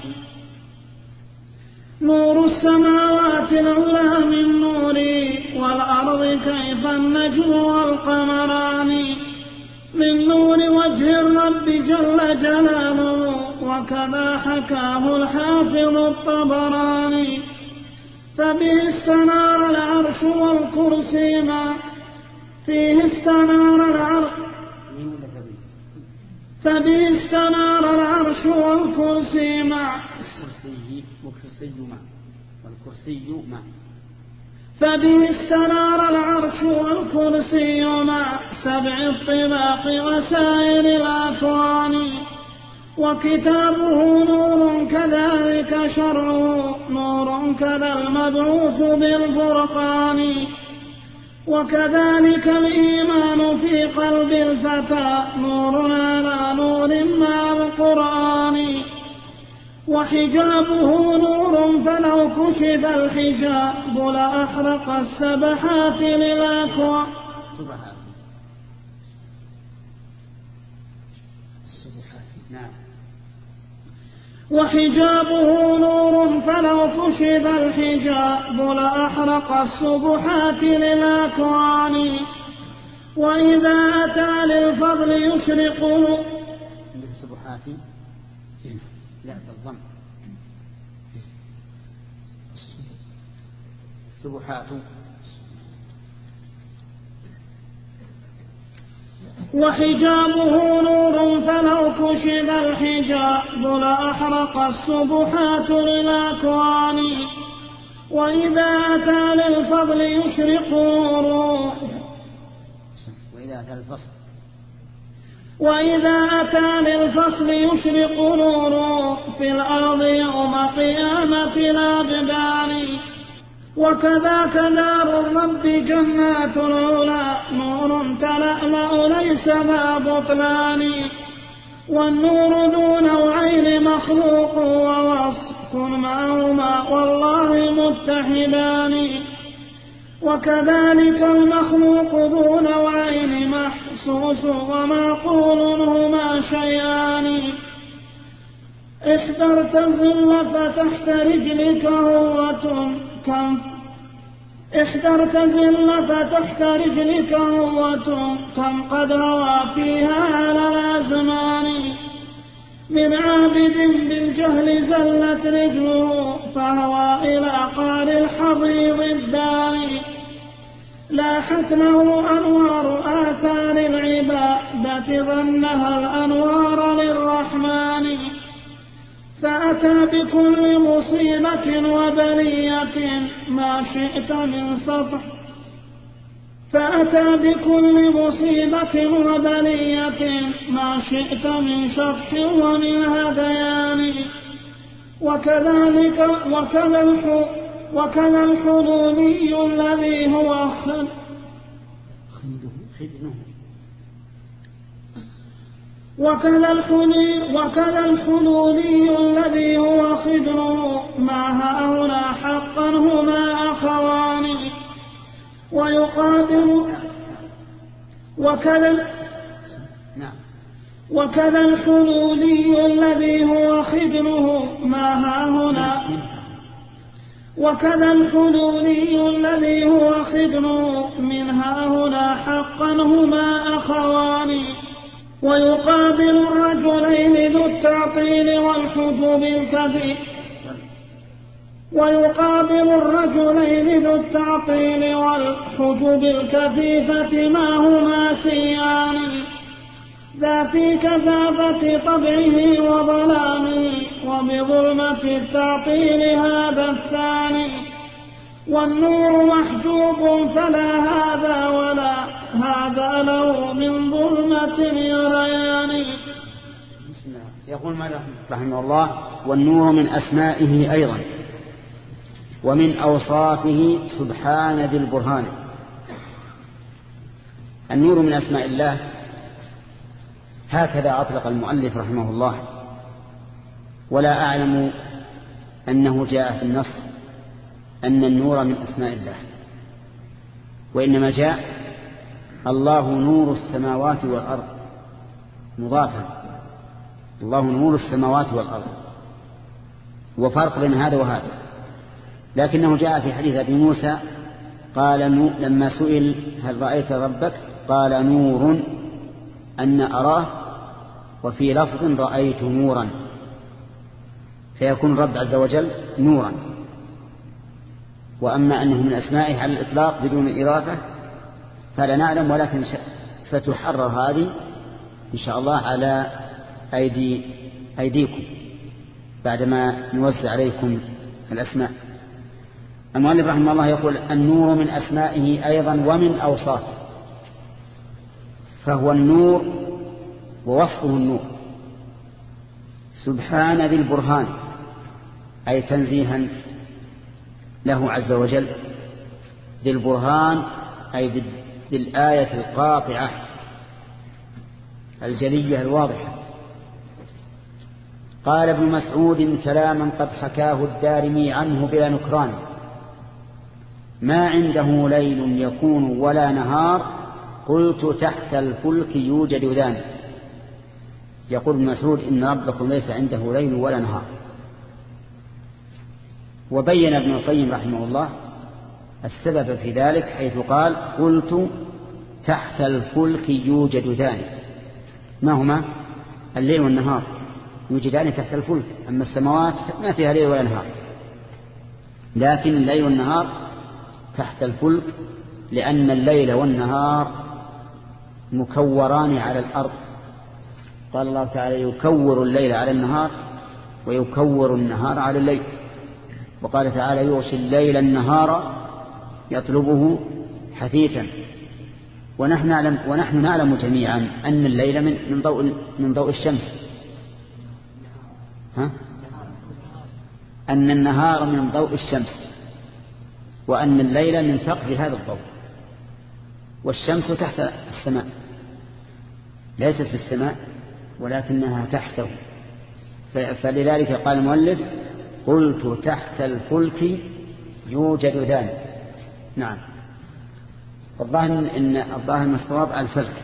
نور السماوات العلى من نوري والأرض كيف النجم والقمران. من نور وجه الرب جل جلاله وكذا حكاه الحافظ الطبراني. فبه استنار العرش والكرسي ما فيه استنار العرش فبه استنار العرش والكرسي مع
والكرسي مع
فبه استنار العرش والكرسي مع سبع الطباق وسائر الأكوان. وكتابه نور كذلك شرعه نور كذا المبعوث بالفرقان. وكذلك الإيمان في قلب الفتى نور على نور مع القرآن. وحجابه نور فلو كشف الحجاب لأحرق السبحات للأكوان. وحجابه نور فلو كشف الحجاب لأحرق السبحات للأكوان. وإذا أتى للفضل يشرقه
بالسبحات لا بالضم السبحات
وحجابه نور فلو كشف الحجاب لأحرق السبحات للأكوان وإذا أتى للفضل يشرق نور
وإذا أتى الفصل
وإذا أتى للفصل يشرق نور في الأرض يوم قيامة الأبدان وكذاك دار الرب جنات العلا نور تلألأ ليس ذا بطلان والنور ذو نوعين مخلوق ووصف معهما والله متحدان وكذلك المخلوق ذو نوعين محسوس ومعقول هما شيئان احذرت الظل فتحت رجلك هوة كم احذرت الظل فتحت رجلك هوة كم قد روى فيها على الأزمان من عابد بالجهل زلت رجله فهوى إلى قعر الحضيض الداني لاحت له أنوار آثار العبادة ظنها الأنوار للرحمن فأتى بكل مصيبة وبلية ما شئت من سطح فأتى بكل مصيبة وبلية ما شئت من شطح ومن هذيان وكذلك وكذا وكذا الحلولي الذي هو وكذا الحلولي وكذا الحلولي الذي هو خدره ما هؤلاء حقا هما أخوان ويقابل وكذا
نعم
وكذا الحلولي الذي هو خدره ما هاهنا وكذا الحلولي الذي هو خدره من هاهنا حقا هما أخوان ويقابل الرجلين ذو التعطيل والحجب الكثير ويقابل الرجلين ذو التعطيل والحجب الكثيفة ما هما سيان ذا في كثافة طبعه وظلامه وبظلمة التعطيل هذا الثاني والنور محجوب فلا هذا ولا هذا له من ظلمة يريان.
يقول مالك رحمه الله والنور من أسمائه أيضا ومن أوصافه سبحان ذي البرهان. النور من أسماء الله هكذا أطلق المؤلف رحمه الله ولا أعلم أنه جاء في النص أن النور من أسماء الله وإنما جاء الله نور السماوات والأرض مضافا الله نور السماوات والأرض وفرق بين هذا وهذا لكنه جاء في حديث أبي موسى قال لما سئل هل رأيت ربك قال نور أن أراه وفي لفظ رأيت نورا فيكون الرب عز وجل نورا. وأما أنه من أسمائه على الإطلاق بدون إضافة فلا نعلم ولكن ستحرر هذه إن شاء الله على أيدي أيديكم بعدما نوزع عليكم الأسماء. المؤلف رحمه الله يقول النور من أسمائه أيضا ومن أوصافه فهو النور ووصفه النور سبحان ذي البرهان أي تنزيها له عز وجل ذي البرهان أي ذي الآية القاطعة الجلية الواضحة. قال ابن مسعود كلاما قد حكاه الدارمي عنه بلا نكران ما عنده ليل يكون ولا نهار قلت تحت الفلك يوجد ذان. يقول ابن مسعود إن ربكم ليس عنده ليل ولا نهار. وبين ابن القيم رحمه الله السبب في ذلك حيث قال قلت تحت الفلك يوجد ذلك. ما هما؟ الليل والنهار يوجدان تحت الفلك. أما السماوات ما فيها ليل ولا نهار، لكن الليل والنهار تحت الفلك، لأن الليل والنهار مكوران على الأرض. قال الله تعالى: يكور الليل على النهار ويكور النهار على الليل. وقال تعالى: يغشي الليل النهار يطلبه حثيثا. ونحن نعلم, ونحن نعلم جميعا أن الليل من, من, ضوء, من ضوء الشمس، ها؟ أن النهار من ضوء الشمس، وأن الليل من فقد هذا الضوء. والشمس تحت السماء، ليست في السماء ولكنها تحته. فلذلك قال المؤلف: قلت تحت الفلك يوجد ذلك. نعم. الظاهر إن الظاهر من الصواب الفلك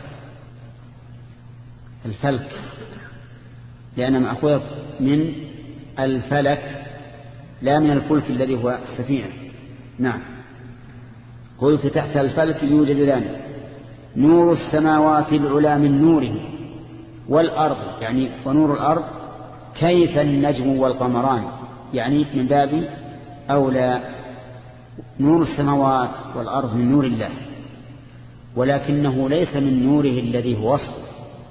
الفلك لأن مأخوذ من الفلك لا من الفلك الذي هو السفينة. نعم. قلت تحت الفلك يوجد ذلك. نور السماوات العلى من نوره والأرض، يعني ونور الأرض كيف النجم والقمران، يعني من باب أولى. نور السماوات والأرض من نور الله، ولكنه ليس من نوره الذي هو وصفه،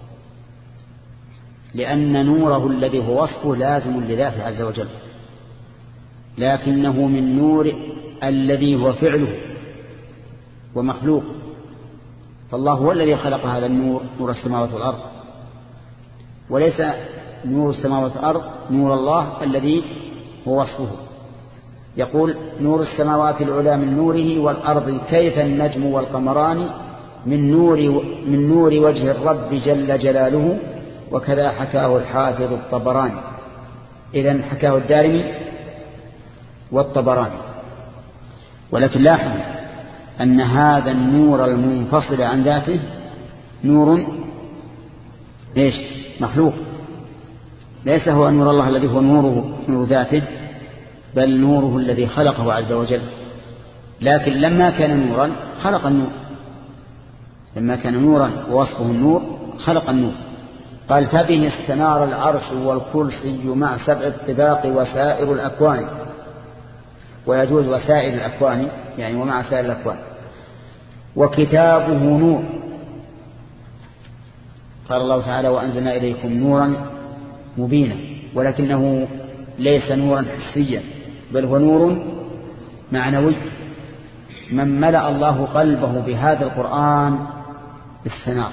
لأن نوره الذي هو وصفه لازم لذاته عز وجل، لكنه من نور الذي هو فعله ومخلوق. فالله هو الذي خلق هذا النور، نور السماوات والأرض، وليس نور السماوات والأرض نور الله الذي هو وصفه. يقول: نور السماوات العلى من نوره والأرض كيف النجم والقمران من نور, من نور وجه الرب جل جلاله. وكذا حكاه الحافظ الطبراني. إذن حكاه الدارمي والطبراني. ولكن لاحظ أن هذا النور المنفصل عن ذاته نور إيش؟ مخلوق، ليس هو نور الله الذي هو نوره نور ذاته، بل نوره الذي خلقه عز وجل. لكن لما كان نورا خلق النور، لما كان نورا ووصفه النور خلق النور. قال: فبه استنار العرش والكرسي مع سبع الطباق وسائر الأكوان. ويجوز وسائر الأكوان يعني ومع سائر الأكوان. وكتابه نور. قال الله تعالى: وأنزلنا إليكم نورا مبينا، ولكنه ليس نورا حسيا، بل هو نور معنوي. من ملأ الله قلبه بهذا القرآن بالسنار،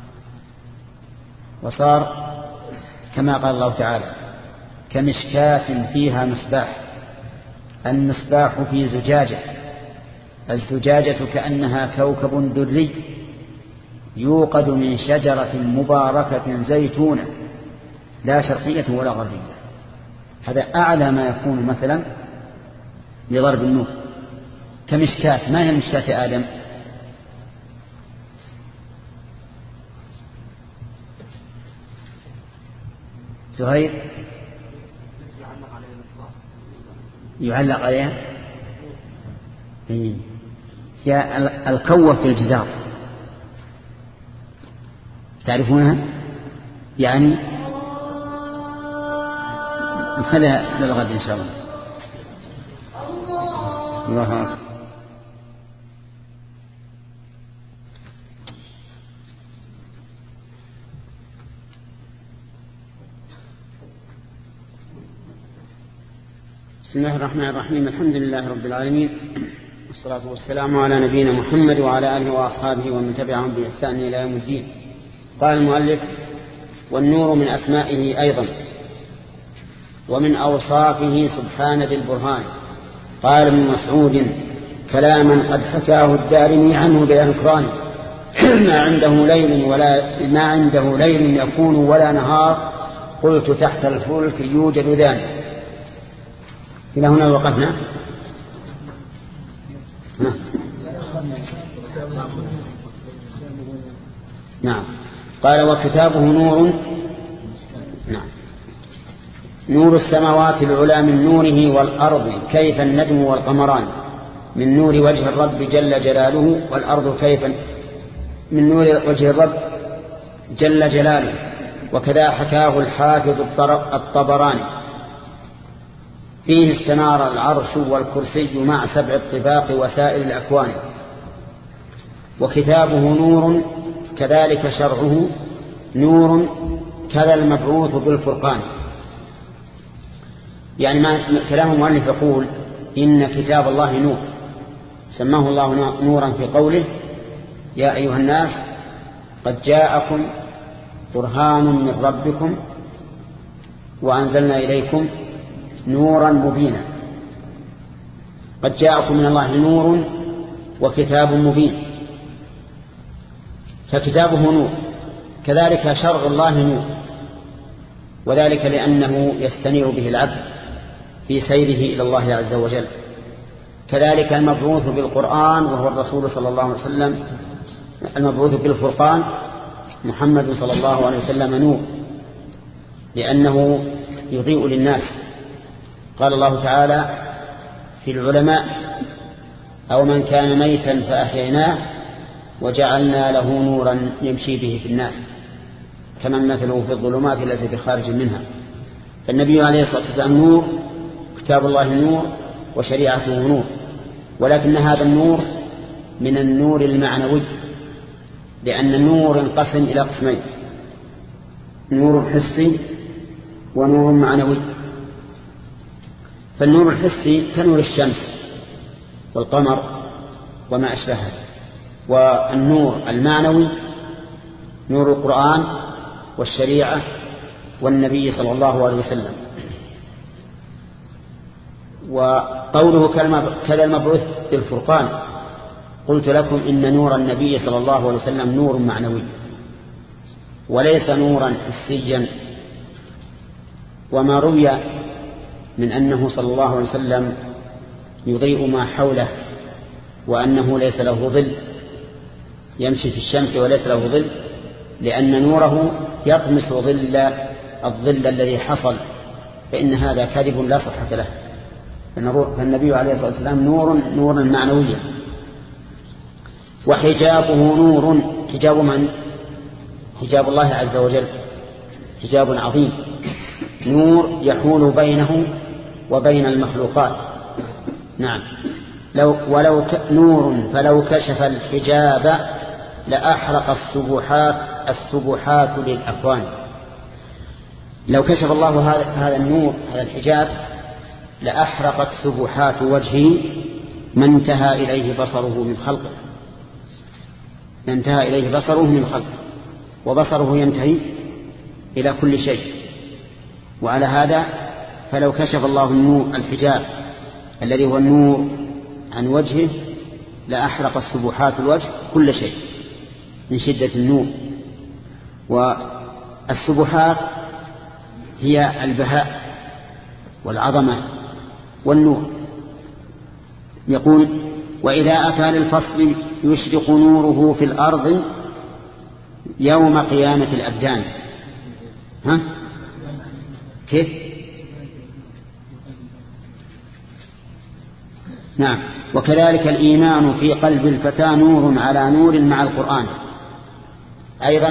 وصار كما قال الله تعالى: كمشكاة فيها مصباح. المصباح في زجاجة، الزجاجة كأنها كوكب دري يوقد من شجرة مباركة زيتونة لا شرقية ولا غربية. هذا أعلى ما يكون مثلا لضرب النور. كمشكاة. ما هي مشكاة يا آدم؟ زهير يعلق عليها هي الكوة في الجدار، تعرفونها؟ يعني نخليها للغد إن شاء الله. الله أكبر. بسم الله الرحمن الرحيم. الحمد لله رب العالمين، والصلاة والسلام على نبينا محمد وعلى آله وأصحابه ومن تبعهم بإحسان إلى يوم الدين. قال المؤلف: والنور من أسمائه أيضا ومن أوصافه سبحان ذي البرهان. قال ابن مسعود كلاما قد حكاه الدارمي عنه بإنكران: ما عنده ليل ولا ما عنده ليل يكون ولا نهار، قلت تحت الفلك يوجد ذلك. إلى هنا وقفنا. نعم. قال: وكتابه نور. نعم. نور السماوات العلى من نوره والأرض كيف النجم والقمران من نور وجه الرب جل جلاله، والأرض كيف من نور وجه الرب جل جلاله. وكذا حكاه الحافظ الطبراني فيه استنار العرش والكرسي مع سبع الطباق وسائر الأكوان. وكتابه نور كذلك شرعه نور كذا المبعوث بالفرقان. يعني ما كلام المؤلف يقول إن كتاب الله نور، سماه الله نورا في قوله يا أيها الناس قد جاءكم برهان من ربكم وأنزلنا إليكم نورا مبينا. قد جاءكم من الله نور وكتاب مبين، فكتابه نور. كذلك شرع الله نور، وذلك لأنه يستنير به العبد في سيره إلى الله عز وجل. كذلك المبعوث بالقرآن وهو الرسول صلى الله عليه وسلم، المبعوث بالفرقان محمد صلى الله عليه وسلم نور، لأنه يضيء للناس. قال الله تعالى في العلماء أو من كان ميتا فأحييناه وجعلنا له نورا يمشي به في الناس كمن مثله في الظلمات التي بخارج منها. فالنبي عليه الصلاة والسلام نور، كتاب الله نور، وشريعته نور. ولكن هذا النور من النور المعنوي، لأن النور انقسم إلى قسمين: نور حسي ونور معنوي. فالنور الحسي كنور الشمس والقمر وما أشبهه، والنور المعنوي نور القرآن والشريعة والنبي صلى الله عليه وسلم. وقوله كذا المبعوث بالفرقان، قلت لكم إن نور النبي صلى الله عليه وسلم نور معنوي وليس نورا حسيا. وما روي من أنه صلى الله عليه وسلم يضيء ما حوله وأنه ليس له ظل، يمشي في الشمس وليس له ظل، لأن نوره يطمس ظل الظل الذي حصل، فإن هذا كذب لا صحة له. فالنبي عليه الصلاة والسلام نور نورا معنويا. وحجابه نور، حجاب من؟ حجاب الله عز وجل، حجاب عظيم، نور يحول بينه وبين المخلوقات. نعم. لو ولو ك... نور فلو كشف الحجاب لأحرق السبحات السبحات للأكوان. لو كشف الله هذا هذا النور هذا الحجاب لأحرقت سبحات وجهه ما انتهى إليه بصره من خلقه، ما انتهى إليه بصره من خلقه، وبصره ينتهي إلى كل شيء. وعلى هذا فلو كشف الله النور الحجاب الذي هو النور عن وجهه لأحرق السبحات الوجه كل شيء من شدة النور. والسبحات هي البهاء والعظمة والنور. يقول وإذا أتى للفصل يشرق نوره في الأرض يوم قيامة الأبدان. ها كيف؟ نعم. وكذلك الإيمان في قلب الفتى نور على نور مع القرآن. أيضا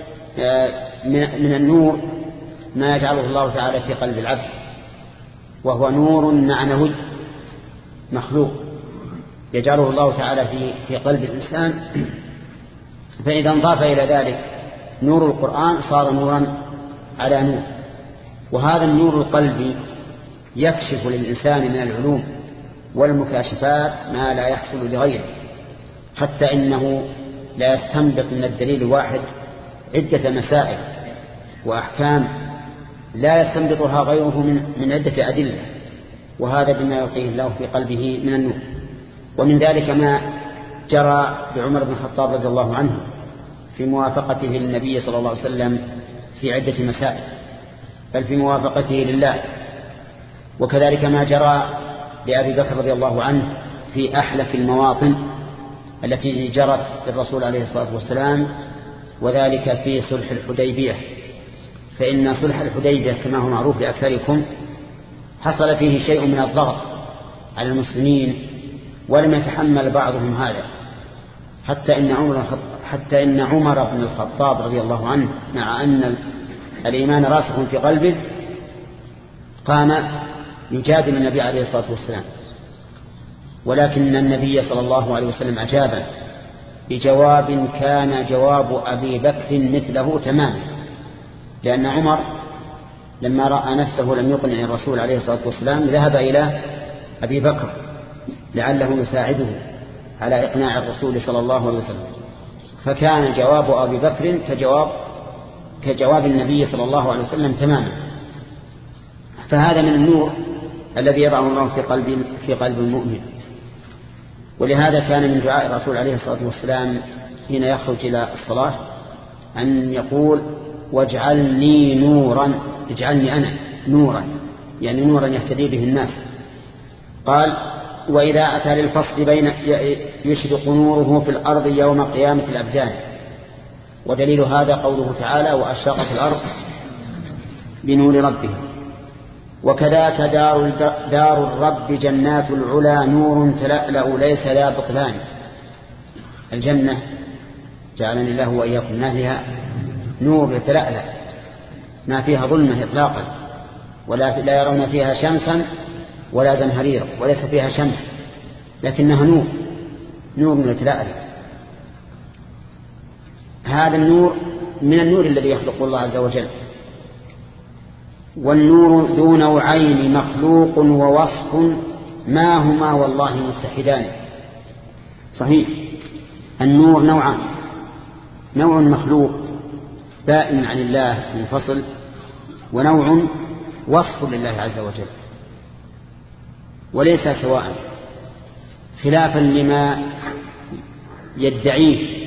من النور ما يجعله الله تعالى في قلب العبد، وهو نور معنوي مخلوق يجعله الله تعالى في في قلب الإنسان. فإذا انضاف إلى ذلك نور القرآن صار نورا على نور. وهذا النور القلبي يكشف للإنسان من العلوم والمكاشفات ما لا يحصل لغيره، حتى إنه لا يستنبط من الدليل الواحد عدة مسائل وأحكام لا يستنبطها غيره من, من عدة أدلة، وهذا بما يلقيه الله في قلبه من النور. ومن ذلك ما جرى بعمر بن الخطاب رضي الله عنه في موافقته للنبي صلى الله عليه وسلم في عدة مسائل، بل في موافقته لله. وكذلك ما جرى لأبي بكر رضي الله عنه في أحلك المواطن التي جرت للرسول عليه الصلاة والسلام، وذلك في صلح الحديبية. فإن صلح الحديبية كما هو معروف لأكثركم حصل فيه شيء من الضغط على المسلمين ولم يتحمل بعضهم هذا، حتى إن عمر حتى إن عمر بن الخطاب رضي الله عنه مع أن الإيمان راسخ في قلبه قام يجادل النبي عليه الصلاة والسلام، ولكن النبي صلى الله عليه وسلم أجاب بجواب كان جواب أبي بكر مثله تماما، لأن عمر لما رأى نفسه لم يقنع الرسول عليه الصلاة والسلام ذهب إلى أبي بكر لعله يساعده على إقناع الرسول صلى الله عليه وسلم، فكان جواب أبي بكر كجواب كجواب النبي صلى الله عليه وسلم تماما. فهذا من النور الذي يضعه الله في قلب في قلب المؤمن. ولهذا كان من دعاء الرسول عليه الصلاة والسلام حين يخرج إلى الصلاة أن يقول واجعلني نورا، اجعلني أنا نورا، يعني نورا يهتدي به الناس. قال وإذا أتى للفصل بين يشرق نوره في الأرض يوم قيامة الأبدان، ودليل هذا قوله تعالى وأشرقت الأرض بنور ربها. وكذاك دار, دار الرب جنات العلا نور تلألأ ليس لا بطلان. الجنة جعلني الله وإياكم من أهلها نور يتلألأ ما فيها ظلمة إطلاقا، ولا لا يرون فيها شمسا ولا زمهريرا، وليس فيها شمس لكنها نور نور يتلألأ. هذا النور من النور الذي يخلق الله عز وجل. والنور ذو نوعين مخلوق ووصف ما هما والله مستحدان. صحيح النور نوعان، نوع مخلوق بائن عن الله منفصل، ونوع وصف لله عز وجل، وليس سواء، خلافا لما يدعيه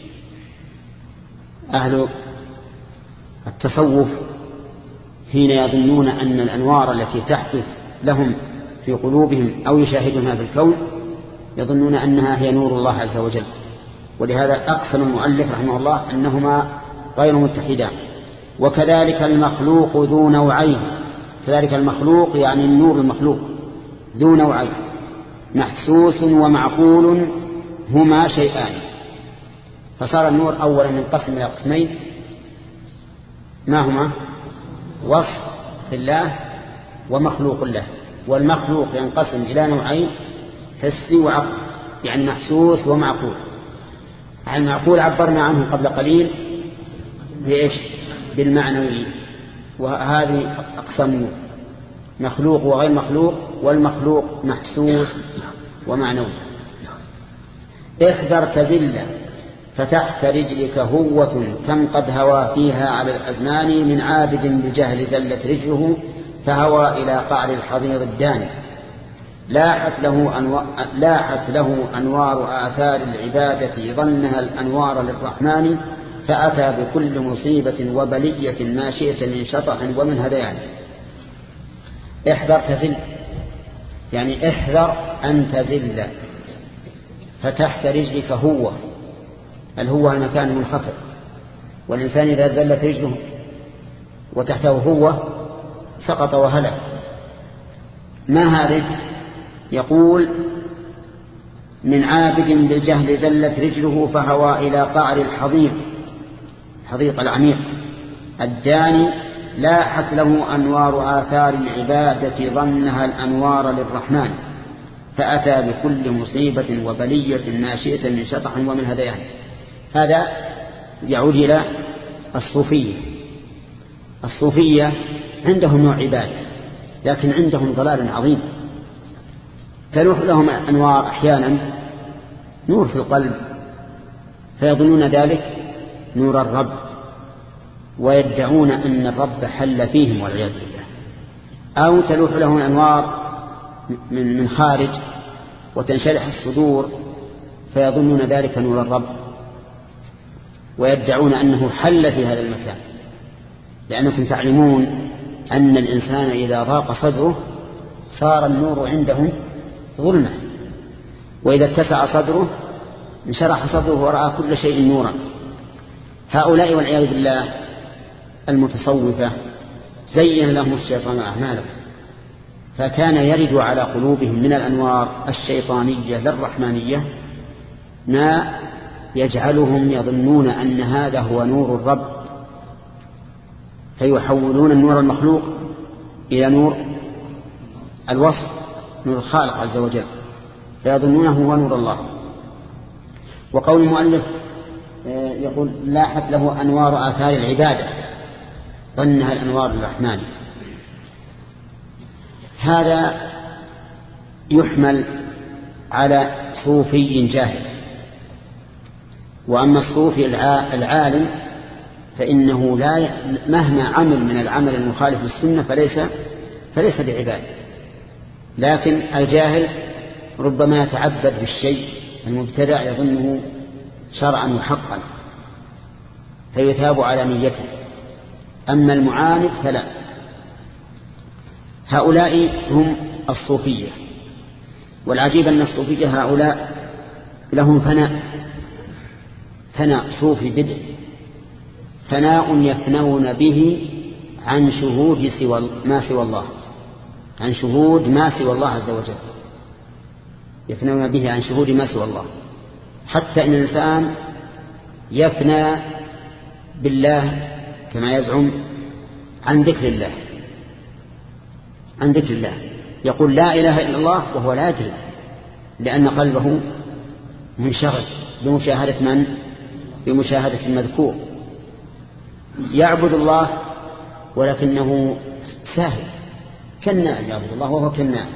أهل التصوف حين يظنون أن الأنوار التي تحدث لهم في قلوبهم أو يشاهدونها في الكون يظنون أنها هي نور الله عز وجل. ولهذا أقسم المؤلف رحمه الله أنهما غير متحدان. وكذلك المخلوق ذو نوعين، كذلك المخلوق يعني النور المخلوق ذو نوعين محسوس ومعقول هما شيئان. فصار النور أولا ينقسم إلى قسمين، ما هما؟ وصف لله ومخلوق له. والمخلوق ينقسم إلى نوعين حسي وعقل، يعني محسوس ومعقول. المعقول عبرنا عنه قبل قليل بإيش؟ بالمعنوي. وهذه أقسام مخلوق وغير مخلوق، والمخلوق محسوس ومعنوي. احذر تزل فتحت رجلك هوة كم قد هوى فيها على الأزمان من عابد بالجهل زلت رجله فهوى إلى قعر الحضيض الداني. لاحت له, أنو... لاحت له أنوار آثار العبادة ظنها الأنوار للرحمن فأتى بكل مصيبة وبلية ما شئت من شطح ومن هذيان. احذر تزل يعني احذر أن تزل فتحت رجلك هوة. الهوة المكان المنخفض، والإنسان إذا زلت رجله وتحته هوة سقط وهلك. ما هذه؟ يقول من عابد بالجهل زلت رجله فهوى إلى قعر الحضيض، حضيض العميق الداني. لاحت له أنوار آثار العبادة ظنها الأنوار للرحمن فأتى بكل مصيبة وبلية ما شئت من شطح ومن هذيان. هذا يعود إلى الصوفية. الصوفية عندهم نوع عبادة لكن عندهم ضلال عظيم. تلوح لهم أنوار أحيانا نور في القلب فيظنون ذلك نور الرب، ويدعون أن الرب حل فيهم والعياذ بالله. أو تلوح لهم أنوار من من خارج وتنشرح الصدور فيظنون ذلك نور الرب، ويدعون أنه حل في هذا المكان. لأنكم تعلمون أن الإنسان إذا ضاق صدره صار النور عنده ظلمة، وإذا اتسع صدره انشرح صدره ورأى كل شيء نورا. هؤلاء والعياذ بالله المتصوفة زين لهم الشيطان أعمالهم، فكان يرد على قلوبهم من الأنوار الشيطانية للرحمانية ما يجعلهم يظنون أن هذا هو نور الرب، فيحولون النور المخلوق إلى نور الوصف، نور الخالق عز وجل، فيظنونه هو نور الله. وقول المؤلف يقول لاحت له أنوار آثار العبادة ظنها الأنوار الرحمن، هذا يحمل على صوفي جاهل. وأما الصوفي العالم فإنه لا مهما عمل من العمل المخالف للسنة فليس فليس بعبادة، لكن الجاهل ربما يتعبد بالشيء المبتدع يظنه شرعا وحقا فيتاب على نيته، أما المعاند فلا. هؤلاء هم الصوفية، والعجيب أن الصوفية هؤلاء لهم فناء، فناء صوفي بدء، فناء يفنون به عن شهود سوى ما سوى الله، عن شهود ما سوى الله عز وجل، يفنون به عن شهود ما سوى الله، حتى إن الإنسان يفنى بالله كما يزعم عن ذكر الله، عن ذكر الله، يقول لا إله إلا الله وهو لا يدري، لأن قلبه منشغل بمشاهدة من؟ بمشاهدة المذكور. يعبد الله ولكنه ساهل كالنائم، يعبد الله وهو كالنائم،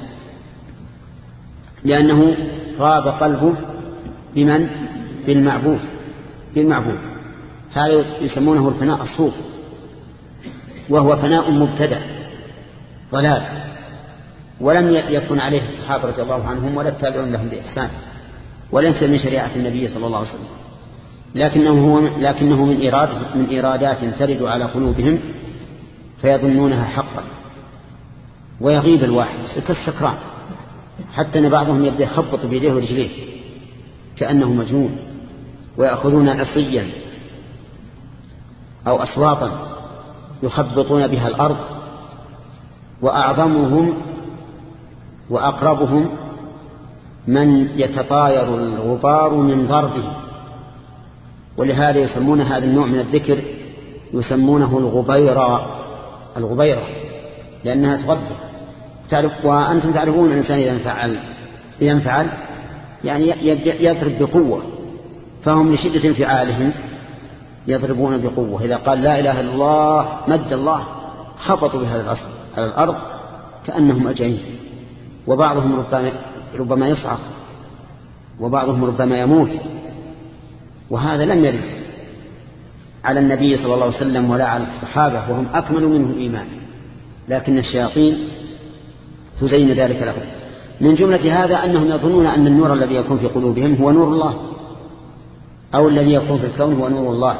لأنه غاب قلبه بمن؟ بالمعبود، بالمعبود. هذا يسمونه الفناء الصوفي، وهو فناء مبتدع ضلال، ولم يكن عليه الصحابة رضي الله عنهم ولا التابعون لهم بإحسان، وليس من شريعة النبي صلى الله عليه وسلم، لكنه هو لكنه من إراد من إرادات ترد على قلوبهم فيظنونها حقا، ويغيب الواحد كالسكران، حتى أن بعضهم يبدأ يخبط بيديه ورجليه كأنه مجنون، ويأخذون عصيا أو أصواطا يخبطون بها الأرض، وأعظمهم وأقربهم من يتطاير الغبار من ضربه، ولهذا يسمون هذا النوع من الذكر يسمونه الغبيرة، الغبيرة لأنها تغبر. تعرف، وأنتم تعرفون الإنسان إذا انفعل إذا انفعل يعني يضرب بقوة، فهم لشدة انفعالهم يضربون بقوة. إذا قال لا إله إلا الله مد الله خبطوا بهذا الأصل على الأرض كأنهم أجعين، وبعضهم ربما, ربما يصعق، وبعضهم ربما يموت. وهذا لم يرد على النبي صلى الله عليه وسلم ولا على الصحابة، وهم أكمل منه إيمان، لكن الشياطين تزين ذلك لهم. من جملة هذا أنهم يظنون أن النور الذي يكون في قلوبهم هو نور الله، أو الذي يكون في الكون هو نور الله،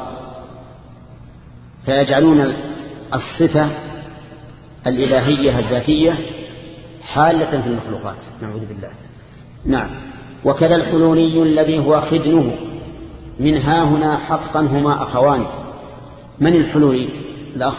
فيجعلون الصفة الإلهية الذاتية حالة في المخلوقات، نعوذ بالله. نعم. وكذا الحلولي الذي هو خدنه، من ها هنا حقا هما أخوان. من الحلولي؟ الأخ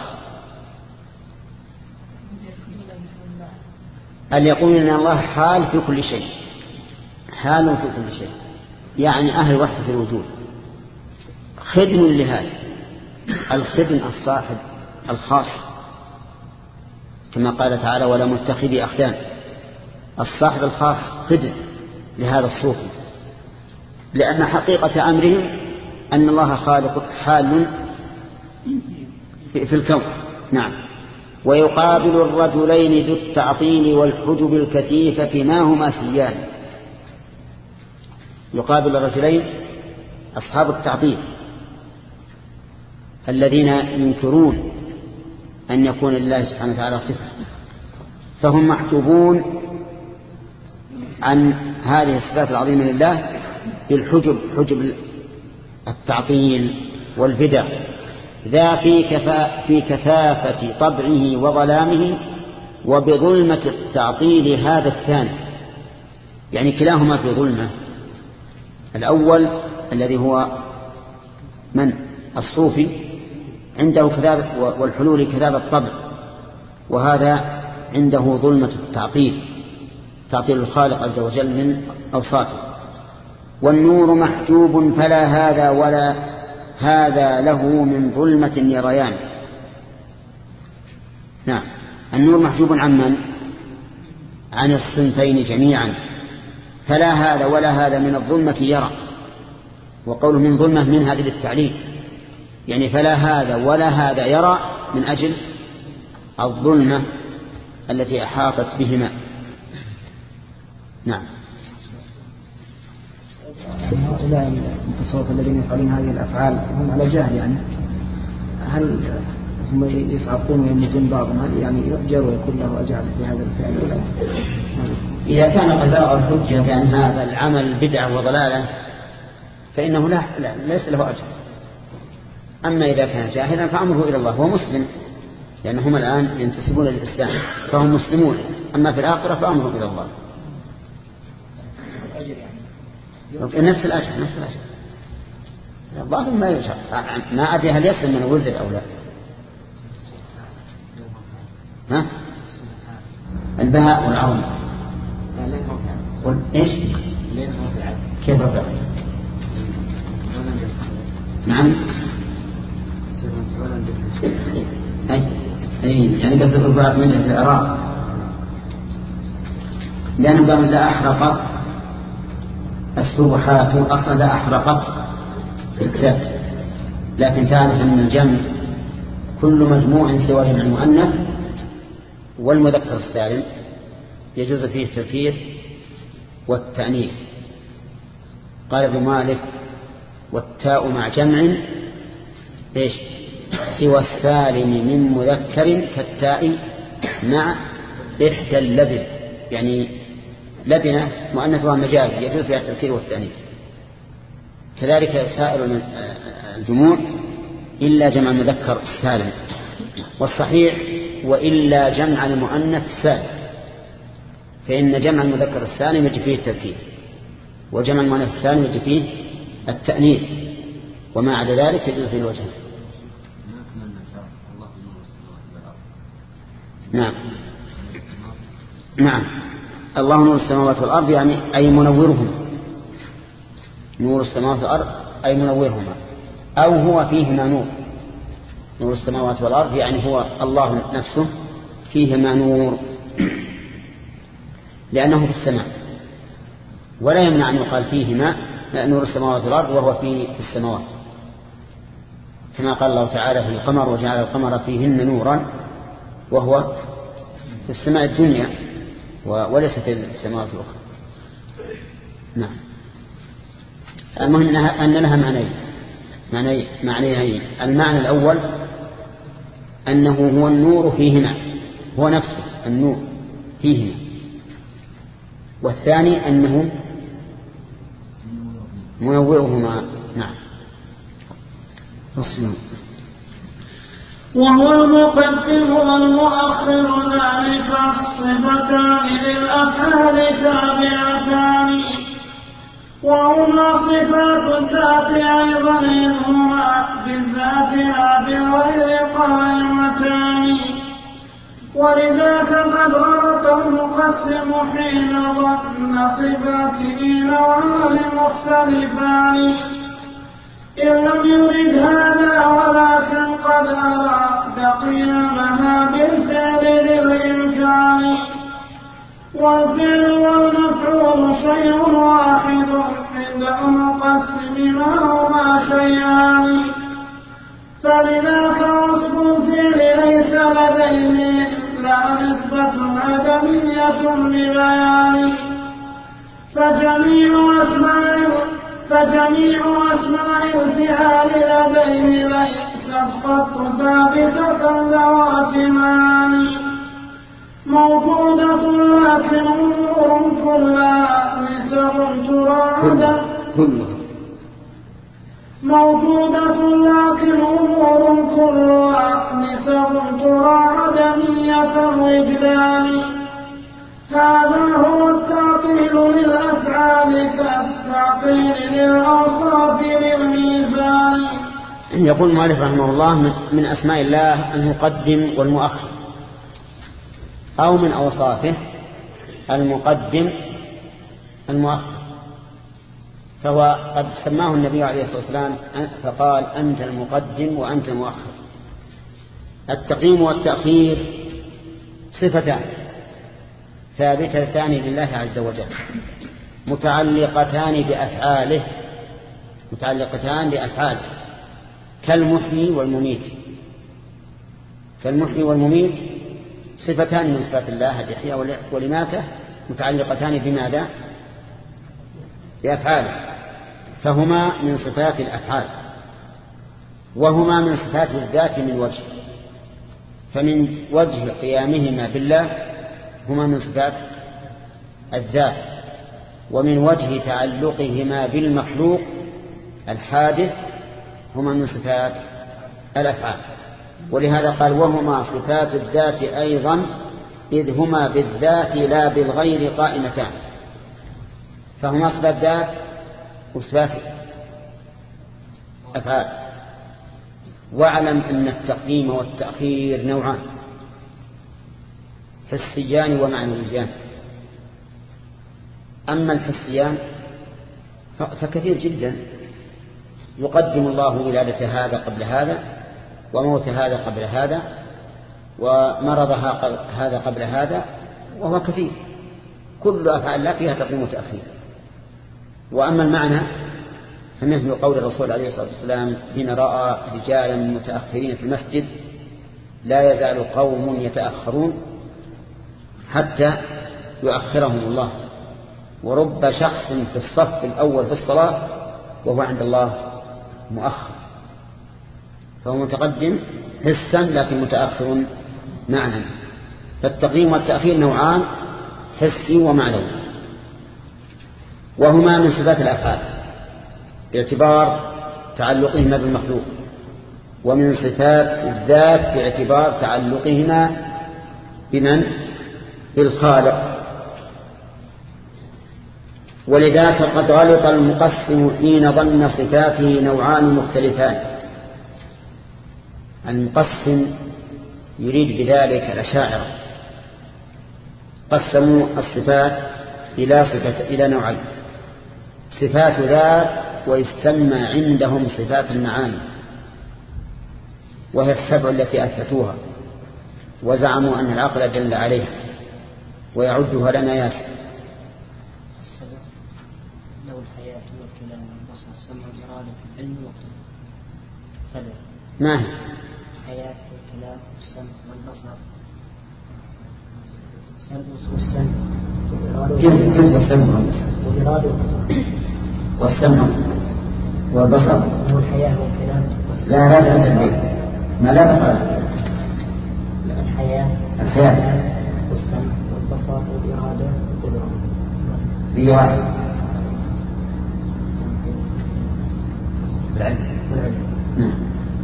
اللي يقول أن الله حال في كل شيء، حال في كل شيء، يعني أهل وحدة الوجود. خدم لهذا الخدم الصاحب الخاص، كما قال تعالى ولا متخذي أخدان. الصاحب الخاص خدم لهذا الصوفي، لأن حقيقة أمرهم أن الله خالق حال في الكون. نعم. ويقابل الرجلين ذو التعطيل والحجب الكثيفة ما هما سيان. يقابل الرجلين أصحاب التعطيل الذين ينكرون أن يكون لله سبحانه وتعالى صفة، فهم محجوبون عن هذه الصفات العظيمة لله بالحجب، حجب التعطيل والبدع، ذا في, كفا في كثافة طبعه وظلامه وبظلمة التعطيل هذا الثاني، يعني كلاهما في ظلمة. الأول الذي هو من الصوفي عنده كذابة والحلول كذابة الطبع، وهذا عنده ظلمة التعطيل، تعطيل الخالق عز وجل من أوصافه. والنور محجوب فلا هذا ولا هذا له من ظلمة يريان. نعم، النور محجوب عن من؟ عن الصنفين جميعا، فلا هذا ولا هذا من الظلمة يرى. وقوله من ظلمة من هذه للتعليل، يعني فلا هذا ولا هذا يرى من أجل الظلمة التي أحاطت بهما. نعم.
هؤلاء المتصوف الذين يفعلون هذه الأفعال هم على جهل، يعني هل هم يصعقون ويموتون بعضهم؟ هل يعني يؤجر ويكون له أجر في هذا الفعل ولا؟
إذا كان قد بلغ الحجة بأن هذا العمل بدعة وضلالة فإنه لا, لا ليس له أجر. أما إذا كان جاهلا فأمره إلى الله، هو مسلم لأنهم الآن ينتسبون للإسلام فهم مسلمون، أما في الآخرة فأمره إلى الله. نفس الأجر نفس الأجر الظاهر ما يشعر. ما أدري هل يسلم من الوزر أو لا. ها؟ البهاء والعظمة إيش؟ كيف رفع؟ نعم. أي أي يعني قصد الرفعات من جهة العراق، لأنه قام إذا أحرق السبحات أصلا إذا أحرقت بالتاء، لكن تعرف أن الجمع كل مجموع سوى جمع المؤنث والمذكر السالم يجوز فيه التذكير والتأنيث. قال ابن مالك والتاء مع جمع إيش؟ سوى السالم من مذكر كالتاء مع إحدى اللبن، يعني لبنة مؤنثها مجاز يجوز فيها التذكير والتأنيث. كذلك سائر الجموع إلا جمع المذكر السالم، والصحيح وإلا جمع المؤنث السالم، فإن جمع المذكر السالم يجي فيه التذكير وجمع المؤنث السالم يجي فيه التأنيث، وما عدا ذلك يجوز فيه الوجه. نعم نعم. الله نور السماوات والأرض يعني أي منورهم، نور السماوات والأرض أي منورهما، أو هو فيهما نور. نور السماوات والأرض يعني هو الله نفسه فيهما نور لأنه في السماء، ولا يمنع أن يقال فيهما نور السماوات والأرض وهو في السماوات، كما قال الله تعالى في القمر وجعل القمر فيهن نورا وهو في السماء الدنيا وليس في السماوات الأخرى. نعم. المهم أن لها معنيين معنيين معنيين. المعنى الأول أنه هو النور فيهما، هو نفسه النور فيهما، والثاني أنه منورهما. نعم.
فصل. وهو المقدم والمؤخر ذلك الصفتان للأفعال تابعتان، وهما صفات الذات أيضا هما بالذات لا بالغير قائمتان، ولذاك قد غلط المقسم حين ظن صفاته نوعان مختلفان، إن لم يرد هذا ولكن قد أراد قيامها بالفعل للإمكان، والفعل والمفعول شيء واحد عند المقسم هما شيئان، فلذاك وصف الفعل ليس لديه إلا نسبة عدمية لبيان، فجميع أسماء فجميع أسماء الفعال لديه ليست قط ثابتة ذوات معاني، موجودة لكن أمور كلها نسب تراد موجودة لكن أمور كلها نسب تراد عدمية الوجدان، هذا هو التعطيل للأفعال كالتعطيل للأوصاف للميزان.
يقول المؤلف رحمه الله من أسماء الله المقدم والمؤخر، أو من أوصافه المقدم المؤخر. فهو قد سماه النبي عليه الصلاة والسلام فقال أنت المقدم وأنت المؤخر. التقديم والتأخير صفتان ثابتتان لله عز وجل متعلقتان بأفعاله متعلقتان بأفعاله كالمحيي والمميت. فالمحيي والمميت صفتان من صفات الله الإحياء والإماتة متعلقتان بماذا؟ بأفعاله، فهما من صفات الأفعال وهما من صفات الذات من وجه. فمن وجه قيامهما بالله هما من صفات الذات، ومن وجه تعلقهما بالمخلوق الحادث هما من صفات الأفعال. ولهذا قال وهما صفات الذات أيضا إذ هما بالذات لا بالغير قائمتان. فهما صفات ذات وصفات أفعال. واعلم أن التقديم والتأخير نوعان حسيان ومعنويان. أما الحسيان فكثير جدا، يقدم الله ولادة هذا قبل هذا وموت هذا قبل هذا ومرض هذا قبل هذا، وهو كثير كل أفعال لا فيها تقديم وتأخير. وأما المعنى فمثل قول الرسول عليه الصلاة والسلام حين رأى رجالا متأخرين في المسجد لا يزال قوم يتأخرون حتى يؤخرهم الله، ورب شخص في الصف الأول في الصلاة وهو عند الله مؤخر. فهو متقدم حسا لكن متأخر معنى. فالتقديم والتأخير نوعان حسي ومعنوي، وهما من صفات الأفعال باعتبار تعلقهما بالمخلوق، ومن صفات الذات باعتبار تعلقهما بمن؟ بالخالق. ولذاك قد غلط المقسم حين ظن صفاته نوعان مختلفان. المقسم يريد بذلك الأشاعرة، قسموا الصفات إلى صفة إلى نوعين: صفات ذات ويسمى عندهم صفات المعاني، وهي السبع التي أثبتوها وزعموا أن العقل دل عليها ويعدها لنا ياسر.
السبع لو الحياة والكلام والبصر سمع الإرادة العلم والقدرة. سبع
ما هي؟
الحياة والكلام والسمع والبصر والسمع
كيف والسمع
والإرادة
والسمع والبصر
والحياة والكلام
لا لا تنتبه ما لا تقرأ
الحياة
الحياة
والسمع والبصر والإرادة والقدرة
في واحد العلم. نعم.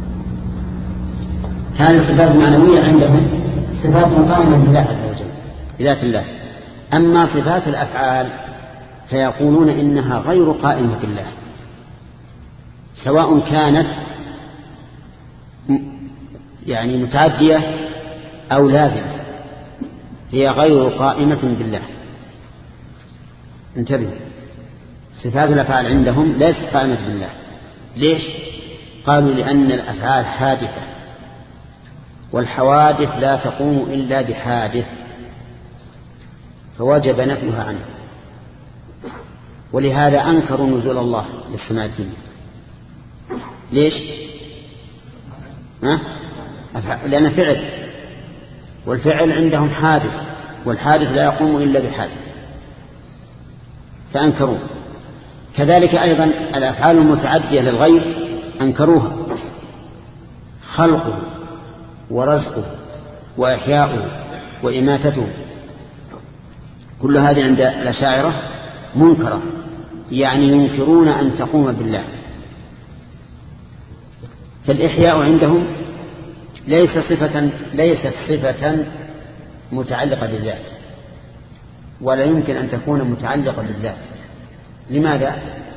هذه الصفات المعنوية عندهم صفات قائمة بالله عز وجل بذات الله. أما صفات الأفعال فيقولون إنها غير قائمة بالله، سواء كانت يعني متعدية أو لازمة، هي غير قائمة بالله. انتبهوا، صفات الأفعال عندهم ليست قائمة بالله. ليش؟ قالوا لأن الأفعال حادثة، والحوادث لا تقوم إلا بحادث، فوجب نفيها عنه. ولهذا أنكروا نزول الله للسماء الدنيا. ليش؟ ها؟ لأن فعل، والفعل عندهم حادث، والحادث لا يقوم إلا بحادث، فأنكروه. كذلك أيضا الأفعال المتعدية للغير أنكروها، خلقه ورزقه وإحياؤه وإماتته، كل هذه عند الأشاعرة منكرة، يعني ينكرون أن تقوم بالله. فالإحياء عندهم ليس صفة ليست صفة متعلقة بالذات، ولا يمكن أن تكون متعلقة بالذات. لماذا؟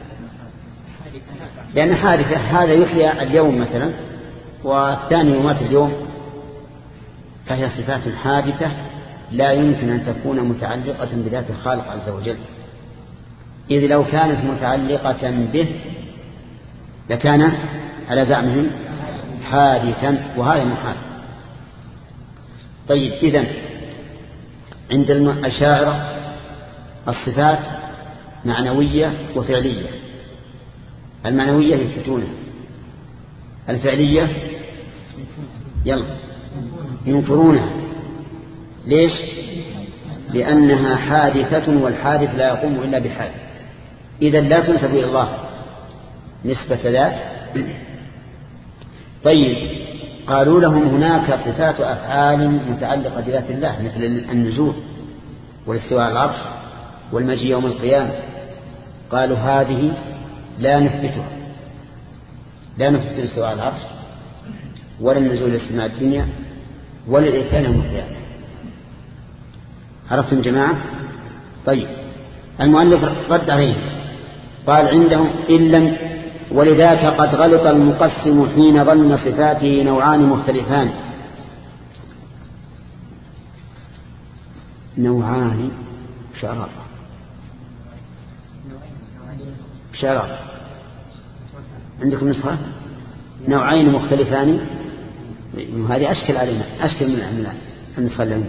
لأن حادثة، هذا يحيى اليوم مثلا والثاني يمات اليوم، فهي صفات حادثة لا يمكن أن تكون متعلقة بذات الخالق عز وجل. إذ لو كانت متعلقة به لكان على زعمهم حادثا، وهذا محال. طيب، إذن عند الأشاعرة الصفات معنوية وفعلية. المعنوية يثبتونها، الفعلية يلا ينكرونها. ليش؟ لأنها حادثة، والحادث لا يقوم إلا بحادث، إذن لا تنسب إلى الله نسبة ذات. طيب، قالوا لهم هناك صفات أفعال متعلقة بذات الله، مثل النزول والاستواء على العرش والمجيء يوم القيامة. قالوا هذه لا نثبتها، لا نثبت الاستواء على العرش ولا النزول إلى السماء الدنيا ولا الإتيان يوم القيامة. عرفتم جماعة؟ طيب، المؤلف رد عليه قال عندهم إن لم، ولذاك قد غلط المقسم حين ظن صفاته نوعان مختلفان. نوعان شرار شرار عندكم نسخة نوعين مختلفان، هذه أشكل علينا، أشكل من النسخة اللي عندي.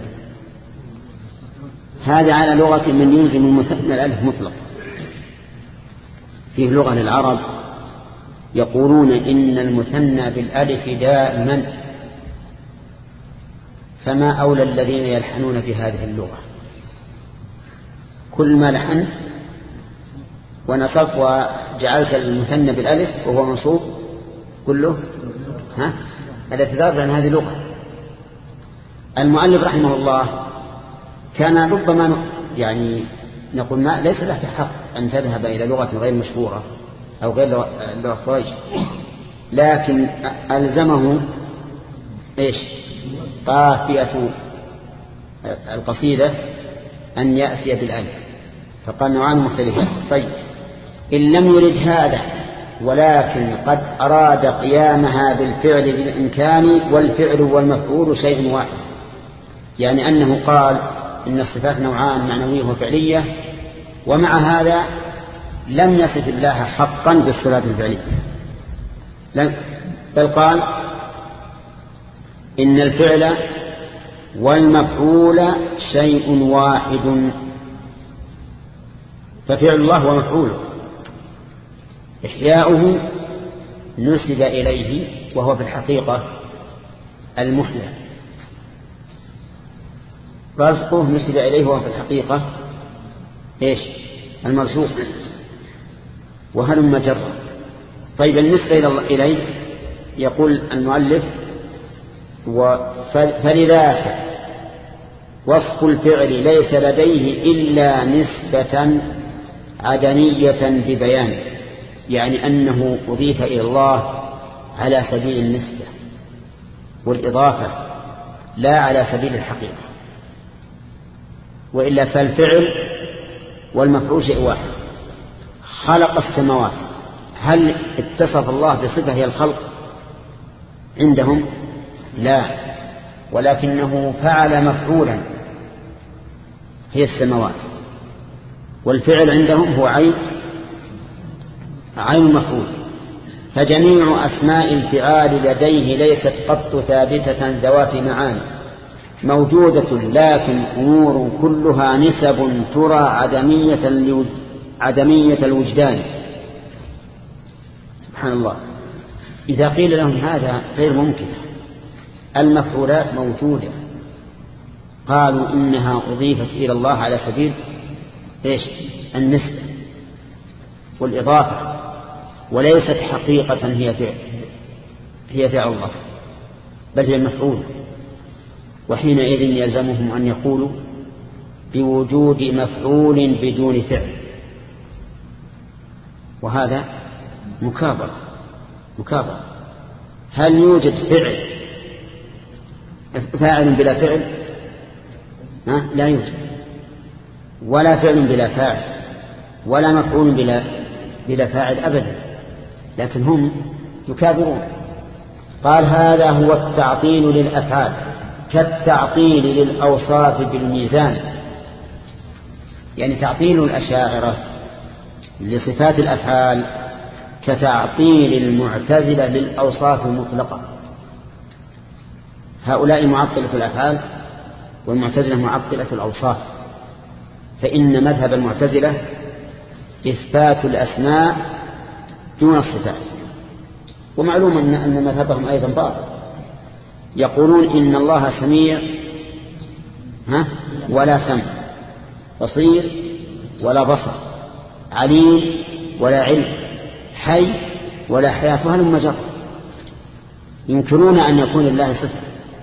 هذا على لغة من يلزم المثنى الألف مطلق. فيه لغة للعرب يقولون إن المثنى بالألف دائما، فما أولى الذين يلحنون في هذه اللغة. كل ما لحنت ونصب وجعلت المثنى بالألف وهو منصوب كله ها الاعتذار، لأن هذه لغة. المؤلف رحمه الله كان ربما يعني نقول ما ليس له حق أن تذهب إلى لغة غير مشهورة أو غير لغة قريش، لكن ألزمه إيش قافية القصيدة أن يأتي بالألف، فقال نوعان مختلفان. طيب، إن لم يرد هذا ولكن قد أراد قيامها بالفعل بالإمكان، والفعل والمفعول شيء واحد، يعني أنه قال إن الصفات نوعان معنوية وفعلية، ومع هذا لم يصف الله حقا بالصفات الفعلية، بل قال إن الفعل والمفعول شيء واحد، ففعل الله ومفعوله إحياؤه نسب إليه وهو في الحقيقة المحيى، رزقه نسب إليه وهو في الحقيقة إيش المرزوق، وهلم جرا. طيب، النسبة إليه يقول المؤلف فلذاك وصف الفعل ليس لديه إلا نسبة عدمية ببيان، يعني أنه أضيف إلى الله على سبيل النسبة والإضافة لا على سبيل الحقيقة، وإلا فالفعل والمفعول شيء واحد. خلق السماوات، هل اتصف الله بصفة هي الخلق عندهم؟ لا، ولكنه فعل مفعولا هي السماوات، والفعل عندهم هو عين عين مفعول. فجميع أسماء الفعال لديه ليست قط ثابتة ذوات معاني، موجودة لكن أمور كلها نسب ترى عدمية الوج... عدمية الوجدان. سبحان الله، إذا قيل لهم هذا غير ممكن، المفعولات موجودة، قالوا إنها أضيفت إلى الله على سبيل إيش النسبة والإضافة، وليست حقيقة هي فعل هي فعل الله، بل هي المفعول. وحينئذ يلزمهم أن يقولوا بوجود مفعول بدون فعل، وهذا مكابرة مكابرة. هل يوجد فعل فاعل بلا فعل؟ ها؟ لا يوجد، ولا فعل بلا فاعل، ولا مفعول بلا بلا فاعل أبدا، لكن هم يكابرون. قال هذا هو التعطيل للأفعال كالتعطيل للأوصاف بالميزان، يعني تعطيل الأشاعرة لصفات الأفعال كتعطيل المعتزلة للأوصاف المطلقة. هؤلاء معطلة الأفعال والمعتزلة معطلة الأوصاف، فإن مذهب المعتزلة إثبات الأسماء دون الصفات، ومعلوم أن, أن مذهبهم أيضا باطل. يقولون إن الله سميع ها ولا سمع، بصير ولا بصر، عليم ولا علم، حي ولا حياة، وهل مجرد. ينكرون أن يكون الله صفة،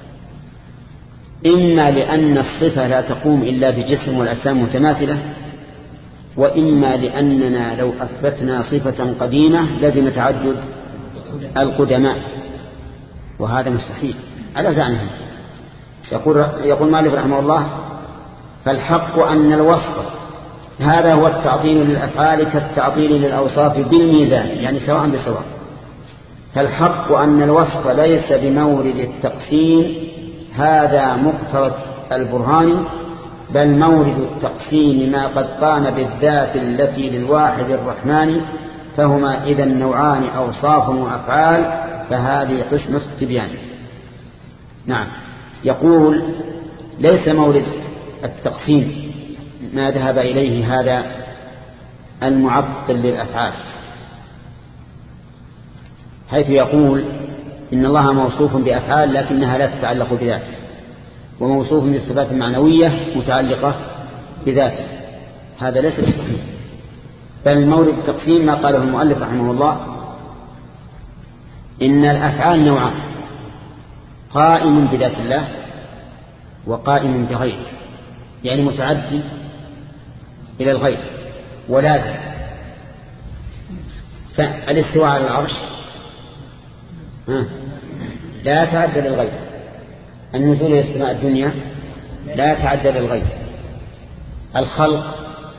إما لأن الصفة لا تقوم إلا بجسم والأجسام متماثلة، وإما لأننا لو أثبتنا صفة قديمة لازم تعدد القدماء، وهذا مستحيل على زعمهم. يقول يقول مالك رحمه الله: فالحق أن الوصف هذا هو التعطيل للأفعال كالتعطيل للأوصاف بالميزان، يعني سواء بسواء. فالحق أن الوصف ليس بمورد التقسيم، هذا مقتضى البرهان، بل مورد التقسيم ما قد قام بالذات التي للواحد الرحمن، فهما إذا نوعان أوصاف وأفعال، فهذه قسمة التبيان. نعم. يقول: ليس مورد التقسيم ما ذهب إليه هذا المعطل للأفعال، حيث يقول إن الله موصوف بأفعال لكنها لا تتعلق بذاته، وموصوف بالصفات المعنوية متعلقة بذاته. هذا ليس صحيح، بل مورد التقسيم ما قاله المؤلف رحمه الله: إن الأفعال نوعان، قائم بذات الله وقائم بغيره، يعني متعدي إلى الغير ولازم. فالاستواء على العرش لا يتعدى للغير، النزول إلى السماء الدنيا لا يتعدى للغير، الخلق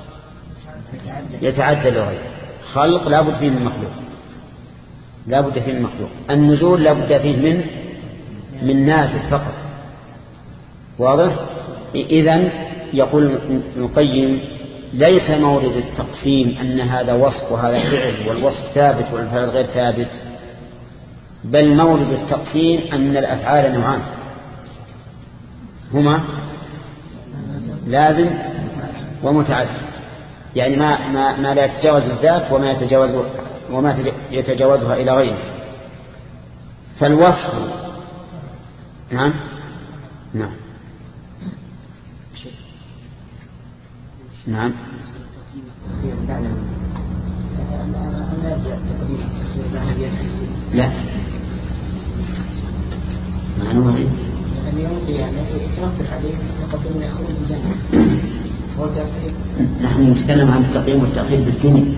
يتعدى للغير، خلق لا بد فيه من مخلوق، لا بد فيه من مخلوق، النزول لا بد فيه من من نازل فقط. واضح؟ إذن يقول ابن القيم: ليس مورد التقسيم أن هذا وصف وهذا فعل، والوصف ثابت والفعل غير ثابت، بل مورد التقسيم أن الأفعال نوعان، هما لازم ومتعدد، يعني ما, ما, ما لا يتجاوز الذات وما يتجاوز وما يتجاوزها إلى غيره. فالوصف نعم نعم نعم لا معنوه نحن نتكلم عن التقييم والتأخير بالدنيا،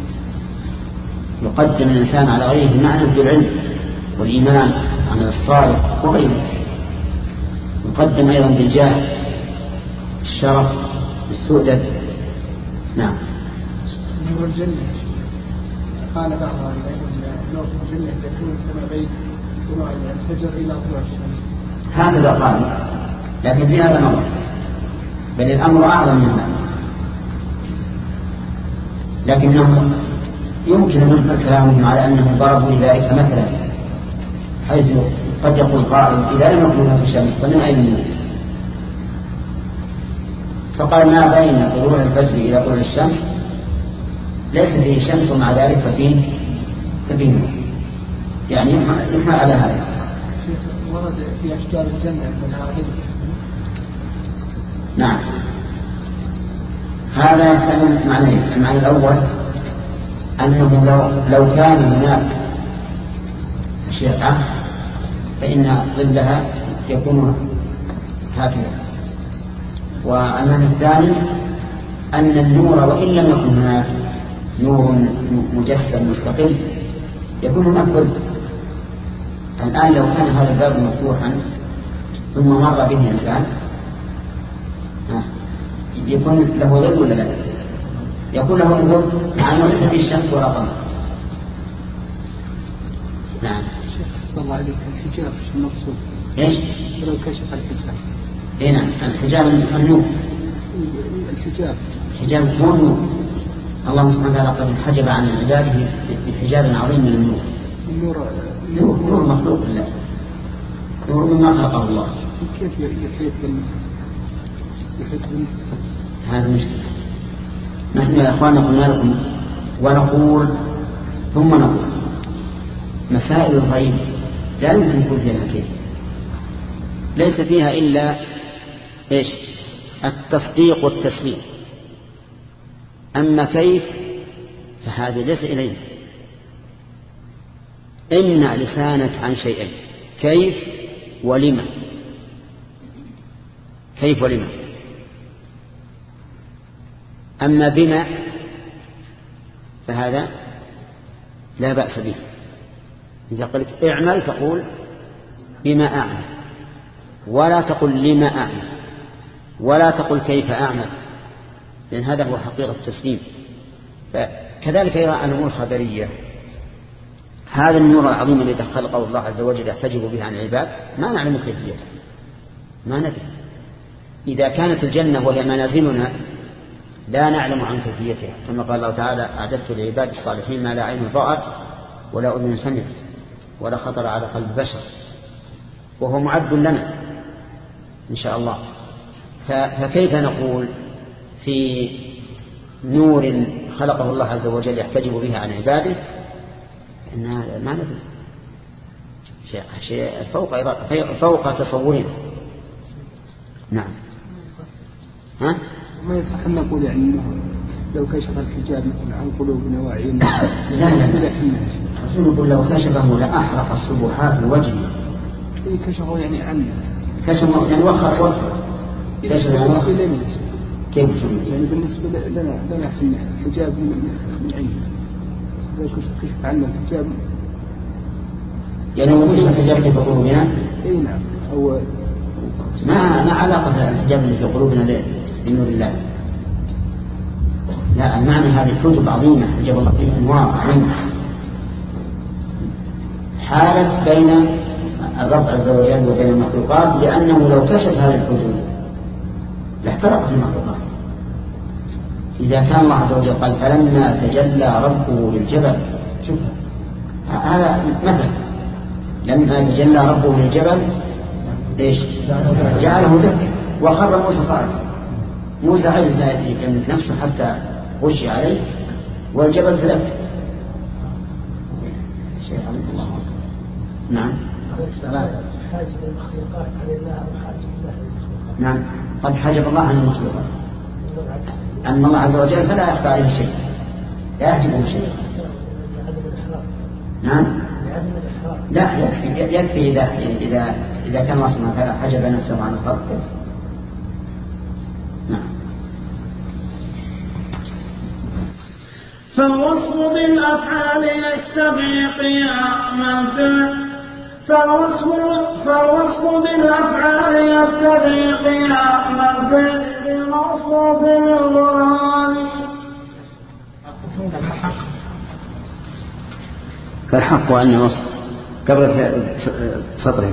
يقدم الإنسان على غيره بمعنى بالعلم والإيمان عن الصالح وغيره، يقدم أيضا بالجاه، الشرف، السؤدد. نعم.
نور الجنة قال بعض نور الجنة يكون سبع بيت طلوع الفجر إلى طلوع الشمس،
هذا قال، لكن في هذا نظر، بل الأمر أعظم من هذا. لكنهم يمكن أن نحمل كلامهم على أنهم ضربوا لذلك مثلا، حيث قد يقول قائل: إذا لم يكن في الشمس فمن أين النور؟ فقال: ما بين طلوع الفجر إلى طلوع الشمس ليس فيه شمس، ومع ذلك ففيه ففيه نور، يعني يحمل على هذا.
ورد في أشجار الجنة منها غير.
نعم. هذا يحتمل معنيين: المعنى الأول أنه لو, لو كان هناك شيعة فإن ظلها يكون هكذا. والمعنى الثاني أن النور وإن لم يكن هناك نور مجسد مستقل يكون هناك ظل. الآن لو كان هذا الباب مفتوحا ثم مر به إنسان يكون له ظل ولا لا؟ يكون له ظل، مع أنه ليس فيه الشمس ولا قمر. نعم.
صلى الله عليك الحجاب شو المقصود؟
ايش؟
لو كشف الحجاب.
اي نعم، الحجاب النور.
الحجاب.
الحجاب هو النور. الله سبحانه وتعالى قد انحجب عن عباده بحجاب عظيم من النور.
النور
نور, نور مخلوق لله، نور مما خلقه الله.
كيف يحيط يحيط
هذا مشكلة. نحن يا أخواننا قلنا لكم ونقول ثم نقول مسائل الغيب لا يمكن يكون فيها كيف، ليس فيها إلا إيش؟ التصديق والتسليم. أما كيف فهذا ليس إليه. امنع لسانك عن شيئين، كيف ولما. كيف ولما. أما بما فهذا لا بأس به. إذا قلت اعمل تقول بما أعمل، ولا تقل لما أعمل، ولا تقل كيف أعمل، لأن هذا هو حقيقة التسليم. فكذلك أيضا الأمور الخبرية، هذا النور العظيم الذي خلقه الله عز وجل يحتجب به عن العباد ما نعلم كيفيته، ما ندري. إذا كانت الجنة وهي منازلنا لا نعلم عن كيفيتها، كما قال الله تعالى أعددت لعباد الصالحين ما لا عين رأت ولا أذن سمعت ولا خطر على قلب بشر، وهو معد لنا إن شاء الله. فكيف نقول في نور خلقه الله عز وجل يحتجب به عن عباده؟ إنها ما ندري، شيء, شيء فوق فوق تصورنا. نعم. ها؟
ما يصح أن نقول يعني أنه لو كشف الحجاب مثل عن قلوبنا وعينا.
لا لا لا. رسول يقول لو كشفه لأحرق الصبحات وجهه.
إيه كشفه يعني عنا.
كشفه يعني وخر وخر. كشفه يعني كيف
يعني بالنسبة لنا لنا في حجاب من عين. لو كشف عنا الحجاب.
يعني هو ليس الحجاب اللي في قلوبنا؟
إيه نعم. هو
ما ما علاقة الحجاب اللي في قلوبنا بنور الله. لا، المعنى هذه الحجب عظيمة، حجب الله فيه أنوار عظيمة حالت بين الرب عز وجل وبين المخلوقات، لأنه لو كشف هذه الحجب لاحترقت المخلوقات. إذا كان الله عز وجل قال فلما تجلى ربه للجبل، شوف هذا مثل، لما تجلى ربه للجبل ايش؟ جعله دكا وخر موسى صاعقا. موسى عجز يملك نفسه حتى غشي عليه والجبل تلك. شيء عظيم الله. نعم. نعم قد حجب الله عن المخلوقات، أن الله عز وجل فلا يخفى عليه شيء، لا يحجبه شيء. نعم. لا يكفي يكفي إذا إذا إذا كان الله سبحانه وتعالى حجب نفسه عن الخلق. نعم.
فالوصف بالأفعال يستدعي قيام الفعل فالوصف فالوصف بالأفعال يستدعي قيام الفعل بالموصوف بالبرهان.
فالحق أن وصف قبل سطره.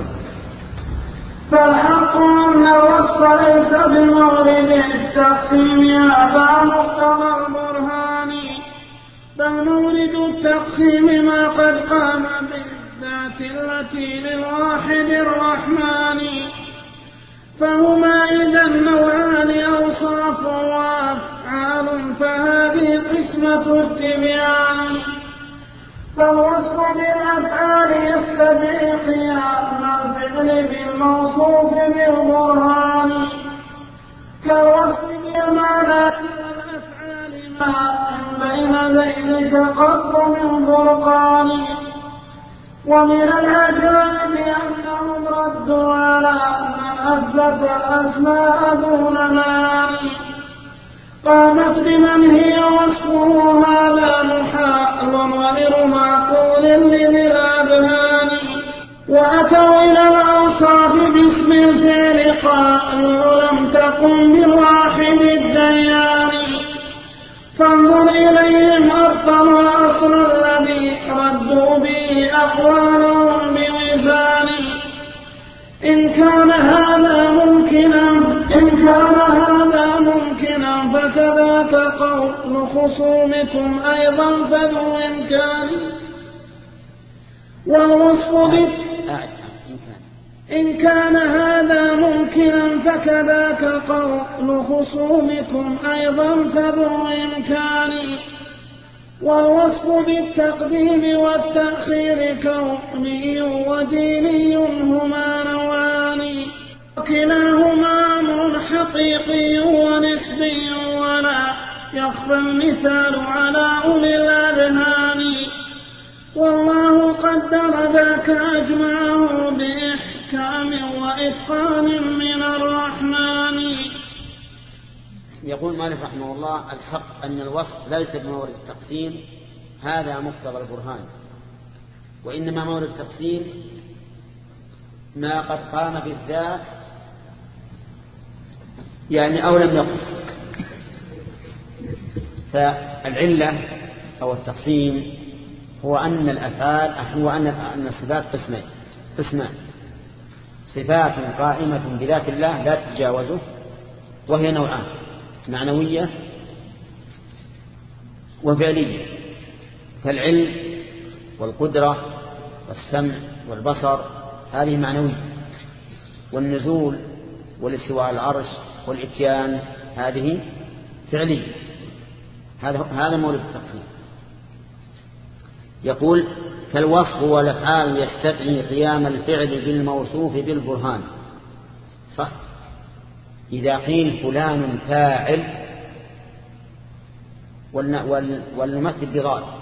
فالحق أن الوصف ليس بمولد التقسيم هذا مقتضى البرهان، بل مولد التقسيم ما قد قام بالذات التي للواحد الرحمن. فهما إذا النوعان أوصاف وأفعال، فهذه قسمة التبيان. فالوصف بالأفعال يستدعي قيام الفعل بالموصوف بالبرهان، كالوصف بالمعنى والأفعال ما بين ذيلك قط من فرقان. ومن العجائب أنهم ردوا على من أثبت الأسماء دون معاني، قامت بمن هي وصفه هذا محال وغير معقول لذي الأذهان. وأتوا إلى الأوصاف باسم الفعل قالوا لم تقم بالواحد الديان. فانظر إليهم أبطل الأصل الذي ردوا به أقوالهم بميزان. إن كان هذا ممكنا إن كان هذا ممكنا فكذاك قول خصومكم أيضا فذو إمكان والوصف بال إن كان هذا ممكنا فكذاك قول خصومكم أيضا فذو إمكان والوصف بالتقديم والتأخير كوني وديني هما نوعان وكلاهما أمر حقيقي ونسبي ولا يخفى المثال على أولي الأذهان والله قدر ذاك أجمعه بإحكام وإتقان من الرحمن.
يقول مالك رحمه الله الحق أن الوصف ليس بمورد التقسيم، هذا مقتضى البرهان، وإنما مورد التقسيم ما قد قام بالذات يعني أو لم يقم. فالعلة أو التقسيم هو أن الأفعال هو أن الصفات قسمين قسمان: صفات قائمة بذات الله لا تتجاوزه وهي نوعان: معنوية وفعلية. فالعلم والقدرة والسمع والبصر هذه معنوية، والنزول والاستواء على العرش والإتيان هذه فعلية. هذا هذا مورد التقسيم. يقول فالوصف والأفعال يستدعي قيام الفعل بالموصوف بالبرهان. صح؟ إذا قيل فلان فاعل ولنمثل بضاد